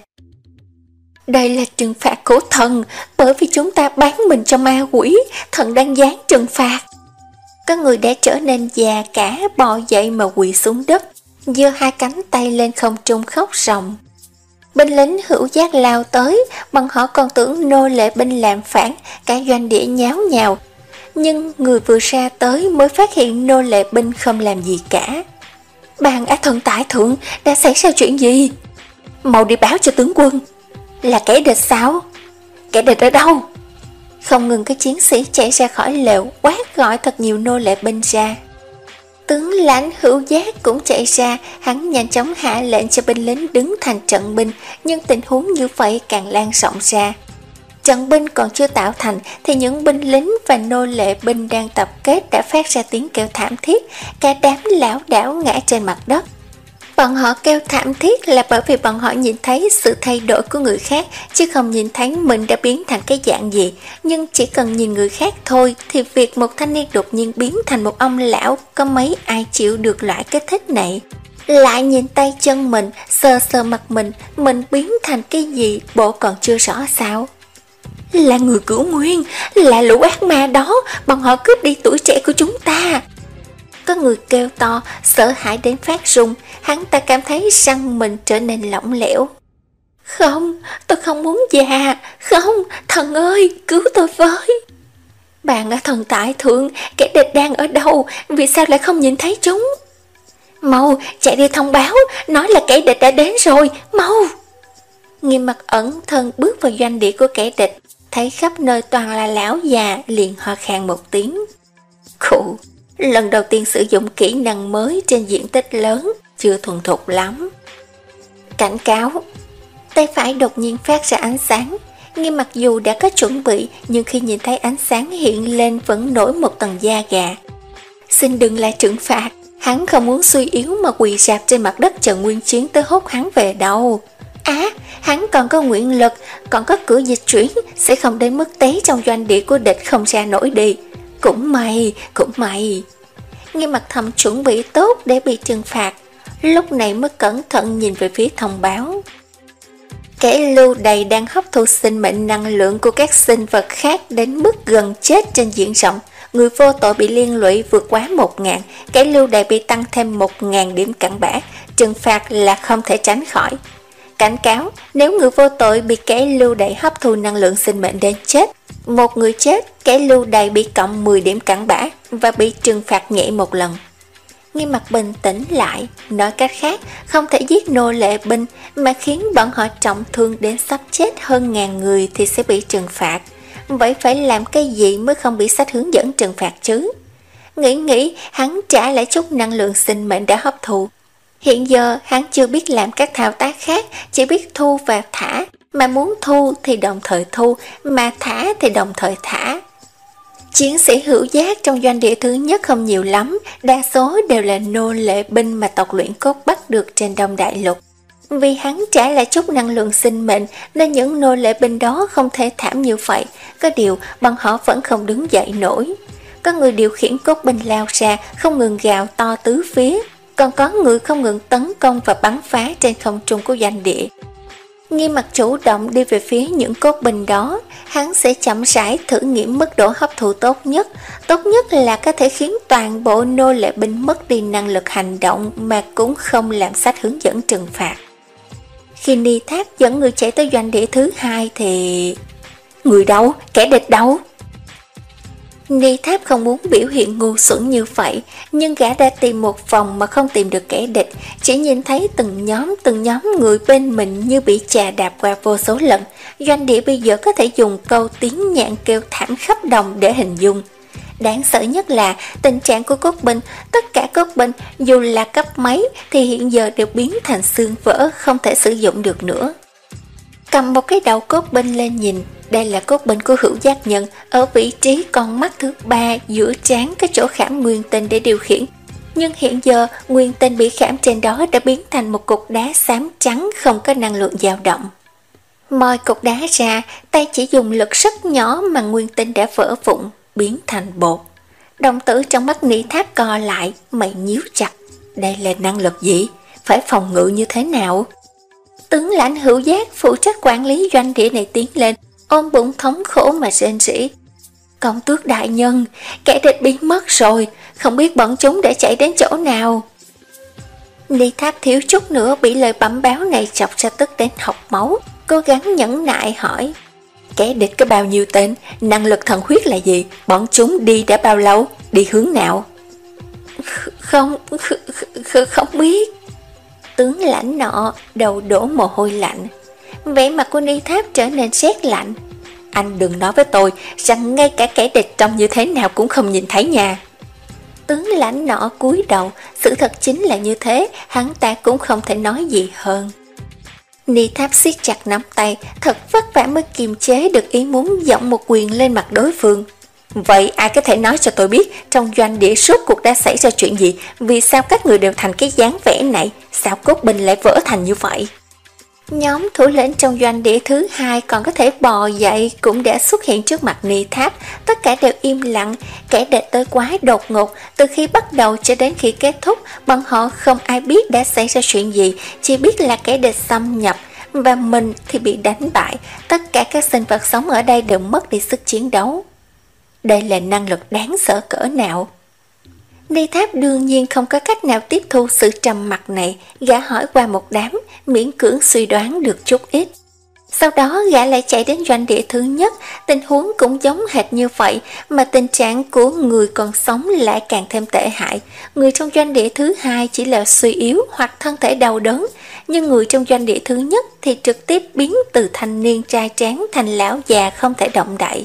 Đây là trừng phạt của thần, bởi vì chúng ta bán mình cho ma quỷ, thần đang giáng trừng phạt. Có người đã trở nên già cả, bò dậy mà quỳ xuống đất, giơ hai cánh tay lên không trung khóc ròng. Binh lính hữu giác lao tới, bọn họ còn tưởng nô lệ binh làm phản, cả doanh địa nháo nhào. Nhưng người vừa ra tới mới phát hiện nô lệ binh không làm gì cả. Bàn á thần tại thượng, đã xảy ra chuyện gì? Mau đi báo cho tướng quân. Là kẻ địch sao? Kẻ địch ở đâu? Không ngừng các chiến sĩ chạy ra khỏi lều, quát gọi thật nhiều nô lệ binh ra. Tướng lãnh hữu giác cũng chạy ra, hắn nhanh chóng hạ lệnh cho binh lính đứng thành trận binh, nhưng tình huống như vậy càng lan rộng ra. Trận binh còn chưa tạo thành thì những binh lính và nô lệ binh đang tập kết đã phát ra tiếng kêu thảm thiết, cả đám lảo đảo ngã trên mặt đất. Bọn họ kêu thảm thiết là bởi vì bọn họ nhìn thấy sự thay đổi của người khác, chứ không nhìn thấy mình đã biến thành cái dạng gì. Nhưng chỉ cần nhìn người khác thôi thì việc một thanh niên đột nhiên biến thành một ông lão, có mấy ai chịu được loại kích thích này. Lại nhìn tay chân mình, sờ sờ mặt mình, mình biến thành cái gì bộ còn chưa rõ sao. Là người Cửu Nguyên, là lũ ác ma đó, bọn họ cướp đi tuổi trẻ của chúng ta. Có người kêu to, sợ hãi đến phát run, hắn ta cảm thấy răng mình trở nên lỏng lẻo. Không, tôi không muốn già, không, thần ơi, cứu tôi với. Bạn ở thần tại thượng, kẻ địch đang ở đâu, vì sao lại không nhìn thấy chúng? Mau, chạy đi thông báo, nói là kẻ địch đã đến rồi, mau. Nghiêm Mặt ẩn thân bước vào doanh địa của kẻ địch, thấy khắp nơi toàn là lão già, liền ho khan một tiếng. Khụ, lần đầu tiên sử dụng kỹ năng mới trên diện tích lớn, chưa thuần thục lắm. Cảnh cáo, tay phải đột nhiên phát ra ánh sáng. Nghiêm Mặt dù đã có chuẩn bị, nhưng khi nhìn thấy ánh sáng hiện lên vẫn nổi một tầng da gà. Xin đừng là trừng phạt, hắn không muốn suy yếu mà quỳ rạp trên mặt đất chờ Nguyên Chiến tới hốt hắn về đâu. Á, à, hắn còn có nguyện lực, còn có cửa dịch chuyển, sẽ không đến mức té trong doanh địa của địch không ra nổi đi. Cũng may, cũng may. Nghiêm Mặt thầm chuẩn bị tốt để bị trừng phạt, lúc này mới cẩn thận nhìn về phía thông báo. Kẻ lưu đày đang hấp thu sinh mệnh năng lượng của các sinh vật khác đến mức gần chết trên diện rộng. Người vô tội bị liên lụy vượt quá một ngàn, kẻ lưu đày bị tăng thêm một ngàn điểm cặn bã, trừng phạt là không thể tránh khỏi. Cảnh cáo, nếu người vô tội bị kẻ lưu đày hấp thu năng lượng sinh mệnh đến chết, một người chết, kẻ lưu đày bị cộng mười điểm cặn bã và bị trừng phạt nhẹ một lần. Nghiêm Mặt bình tĩnh lại, nói cách khác, không thể giết nô lệ binh mà khiến bọn họ trọng thương đến sắp chết hơn ngàn người thì sẽ bị trừng phạt. Vậy phải làm cái gì mới không bị sách hướng dẫn trừng phạt chứ? nghĩ nghĩ hắn trả lại chút năng lượng sinh mệnh đã hấp thụ. Hiện giờ hắn chưa biết làm các thao tác khác, chỉ biết thu và thả, mà muốn thu thì đồng thời thu, mà thả thì đồng thời thả. Chiến sĩ hữu giác trong doanh địa thứ nhất không nhiều lắm, đa số đều là nô lệ binh mà tộc luyện cốt bắt được trên Đông Đại Lục. Vì hắn trả lại chút năng lượng sinh mệnh nên những nô lệ binh đó không thể thảm như vậy, có điều bọn họ vẫn không đứng dậy nổi. Có người điều khiển cốt binh lao ra, không ngừng gào to tứ phía, còn có người không ngừng tấn công và bắn phá trên không trung của doanh địa. Nghiêm Mặt chủ động đi về phía những cốt binh đó, hắn sẽ chậm rãi thử nghiệm mức độ hấp thụ tốt nhất, tốt nhất là có thể khiến toàn bộ nô lệ binh mất đi năng lực hành động mà cũng không làm sách hướng dẫn trừng phạt. Khi Ni Tháp dẫn người chạy tới doanh địa thứ hai thì... Người đâu? Kẻ địch đâu? Ni Tháp không muốn biểu hiện ngu xuẩn như vậy, nhưng gã đã tìm một vòng mà không tìm được kẻ địch, chỉ nhìn thấy từng nhóm từng nhóm người bên mình như bị chà đạp qua vô số lần. Doanh địa bây giờ có thể dùng câu tiếng nhạn kêu thảm khắp đồng để hình dung. Đáng sợ nhất là tình trạng của cốt binh, tất cả cốt binh dù là cấp mấy thì hiện giờ đều biến thành xương vỡ, không thể sử dụng được nữa. Cầm một cái đầu cốt binh lên nhìn, đây là cốt binh của Hữu Giác Nhân, ở vị trí con mắt thứ ba giữa trán cái chỗ khảm nguyên tinh để điều khiển. Nhưng hiện giờ nguyên tinh bị khảm trên đó đã biến thành một cục đá xám trắng không có năng lượng dao động. Moi cục đá ra, tay chỉ dùng lực rất nhỏ mà nguyên tinh đã vỡ vụn, biến thành bột. Đồng tử trong mắt Ni Tháp co lại, mày nhíu chặt. Đây là năng lực gì? Phải phòng ngự như thế nào? Tướng lãnh Hữu Giác phụ trách quản lý doanh địa này tiến lên, ôm bụng thống khổ mà rên rỉ. Công tước đại nhân, kẻ địch biến mất rồi, không biết bọn chúng đã chạy đến chỗ nào. Ni Tháp thiếu chút nữa bị lời bẩm báo này chọc ra tức đến học máu, cố gắng nhẫn nại hỏi. Kẻ địch có bao nhiêu tên, năng lực thần huyết là gì, bọn chúng đi đã bao lâu, đi hướng nào? Không, không biết. Tướng lãnh nọ đầu đổ mồ hôi lạnh, vẻ mặt của Ni Tháp trở nên rét lạnh. Anh đừng nói với tôi rằng ngay cả kẻ địch trông như thế nào cũng không nhìn thấy nha. Tướng lãnh nọ cúi đầu, sự thật chính là như thế, hắn ta cũng không thể nói gì hơn. Ni Tháp siết chặt nắm tay, thật vất vả mới kiềm chế được ý muốn giọng một quyền lên mặt đối phương. Vậy ai có thể nói cho tôi biết trong doanh địa suốt cuộc đã xảy ra chuyện gì, vì sao các người đều thành cái dáng vẻ này, sao cốt binh lại vỡ thành như vậy? Nhóm thủ lĩnh trong doanh địa thứ hai còn có thể bò dậy cũng đã xuất hiện trước mặt Ni Tháp, tất cả đều im lặng, kẻ địch tới quá đột ngột, từ khi bắt đầu cho đến khi kết thúc, bọn họ không ai biết đã xảy ra chuyện gì, chỉ biết là kẻ địch xâm nhập, và mình thì bị đánh bại, tất cả các sinh vật sống ở đây đều mất đi sức chiến đấu. Đây là năng lực đáng sợ cỡ nào? Ni Tháp đương nhiên không có cách nào tiếp thu sự trầm mặc này, gã hỏi qua một đám, miễn cưỡng suy đoán được chút ít. Sau đó gã lại chạy đến doanh địa thứ nhất, tình huống cũng giống hệt như vậy, mà tình trạng của người còn sống lại càng thêm tệ hại. Người trong doanh địa thứ hai chỉ là suy yếu hoặc thân thể đau đớn, nhưng người trong doanh địa thứ nhất thì trực tiếp biến từ thanh niên trai tráng thành lão già không thể động đậy.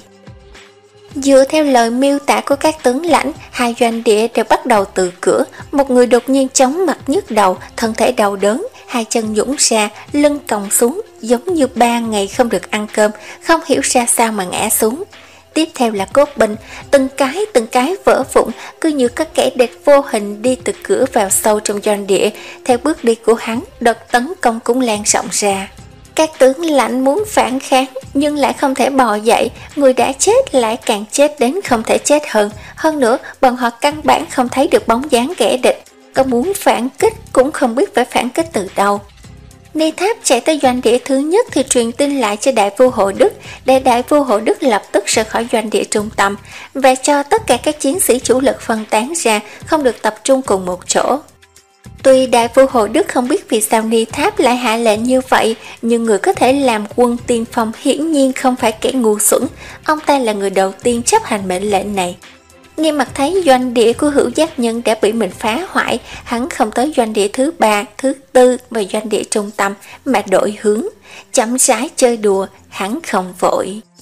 Dựa theo lời miêu tả của các tướng lãnh, hai doanh địa đều bắt đầu từ cửa. Một người đột nhiên chóng mặt nhức đầu, thân thể đau đớn, hai chân nhũn ra, lưng còng xuống, giống như ba ngày không được ăn cơm, không hiểu ra sao mà ngã xuống. Tiếp theo là cốt binh, từng cái từng cái vỡ vụn, cứ như các kẻ địch vô hình đi từ cửa vào sâu trong doanh địa. Theo bước đi của hắn, đợt tấn công cũng lan rộng ra. Các tướng lãnh muốn phản kháng nhưng lại không thể bò dậy, người đã chết lại càng chết đến không thể chết hơn. Hơn nữa, bọn họ căn bản không thấy được bóng dáng kẻ địch, có muốn phản kích cũng không biết phải phản kích từ đâu. Ni Tháp chạy tới doanh địa thứ nhất thì truyền tin lại cho đại vua Hộ Đức, để đại vua Hộ Đức lập tức rời khỏi doanh địa trung tâm và cho tất cả các chiến sĩ chủ lực phân tán ra, không được tập trung cùng một chỗ. Tuy đại vua Hộ Đức không biết vì sao Ni Tháp lại hạ lệnh như vậy, nhưng người có thể làm quân tiên phong hiển nhiên không phải kẻ ngu xuẩn, ông ta là người đầu tiên chấp hành mệnh lệnh này. Nghiêm Mặt thấy doanh địa của Hữu Giác Nhân đã bị mình phá hoại, hắn không tới doanh địa thứ ba, thứ tư và doanh địa trung tâm mà đổi hướng, chậm rãi chơi đùa, hắn không vội.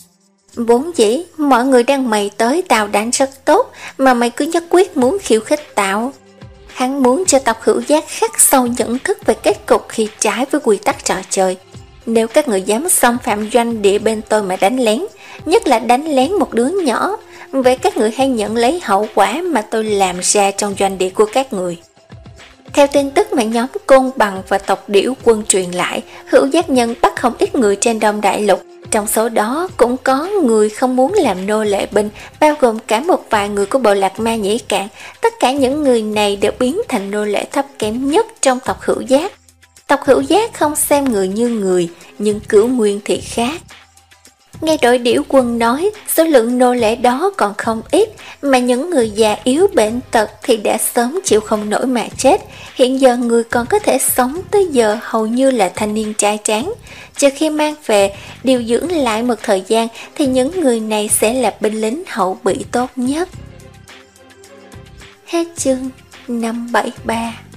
Vốn dĩ, mọi người đang mày tới tao đánh rất tốt, mà mày cứ nhất quyết muốn khiêu khích tao. Hắn muốn cho tộc Hữu Giác khắc sâu nhận thức về kết cục khi trái với quy tắc trò chơi. Nếu các người dám xâm phạm doanh địa bên tôi mà đánh lén, nhất là đánh lén một đứa nhỏ, vậy các người hãy nhận lấy hậu quả mà tôi làm ra trong doanh địa của các người. Theo tin tức mà nhóm Côn Bằng và tộc Điểu Quân truyền lại, Hữu Giác Nhân bắt không ít người trên Đông Đại Lục. Trong số đó cũng có người không muốn làm nô lệ binh, bao gồm cả một vài người của bộ lạc Ma Nhĩ Cạn. Tất cả những người này đều biến thành nô lệ thấp kém nhất trong tộc Hữu Giác. Tộc Hữu Giác không xem người như người, nhưng Cửu Nguyên thì khác. Nghe đội Điểu Quân nói, số lượng nô lệ đó còn không ít, mà những người già yếu bệnh tật thì đã sớm chịu không nổi mà chết. Hiện giờ người còn có thể sống tới giờ hầu như là thanh niên trai tráng. Chờ khi mang về, điều dưỡng lại một thời gian thì những người này sẽ là binh lính hậu bị tốt nhất. Hết chương năm bảy ba.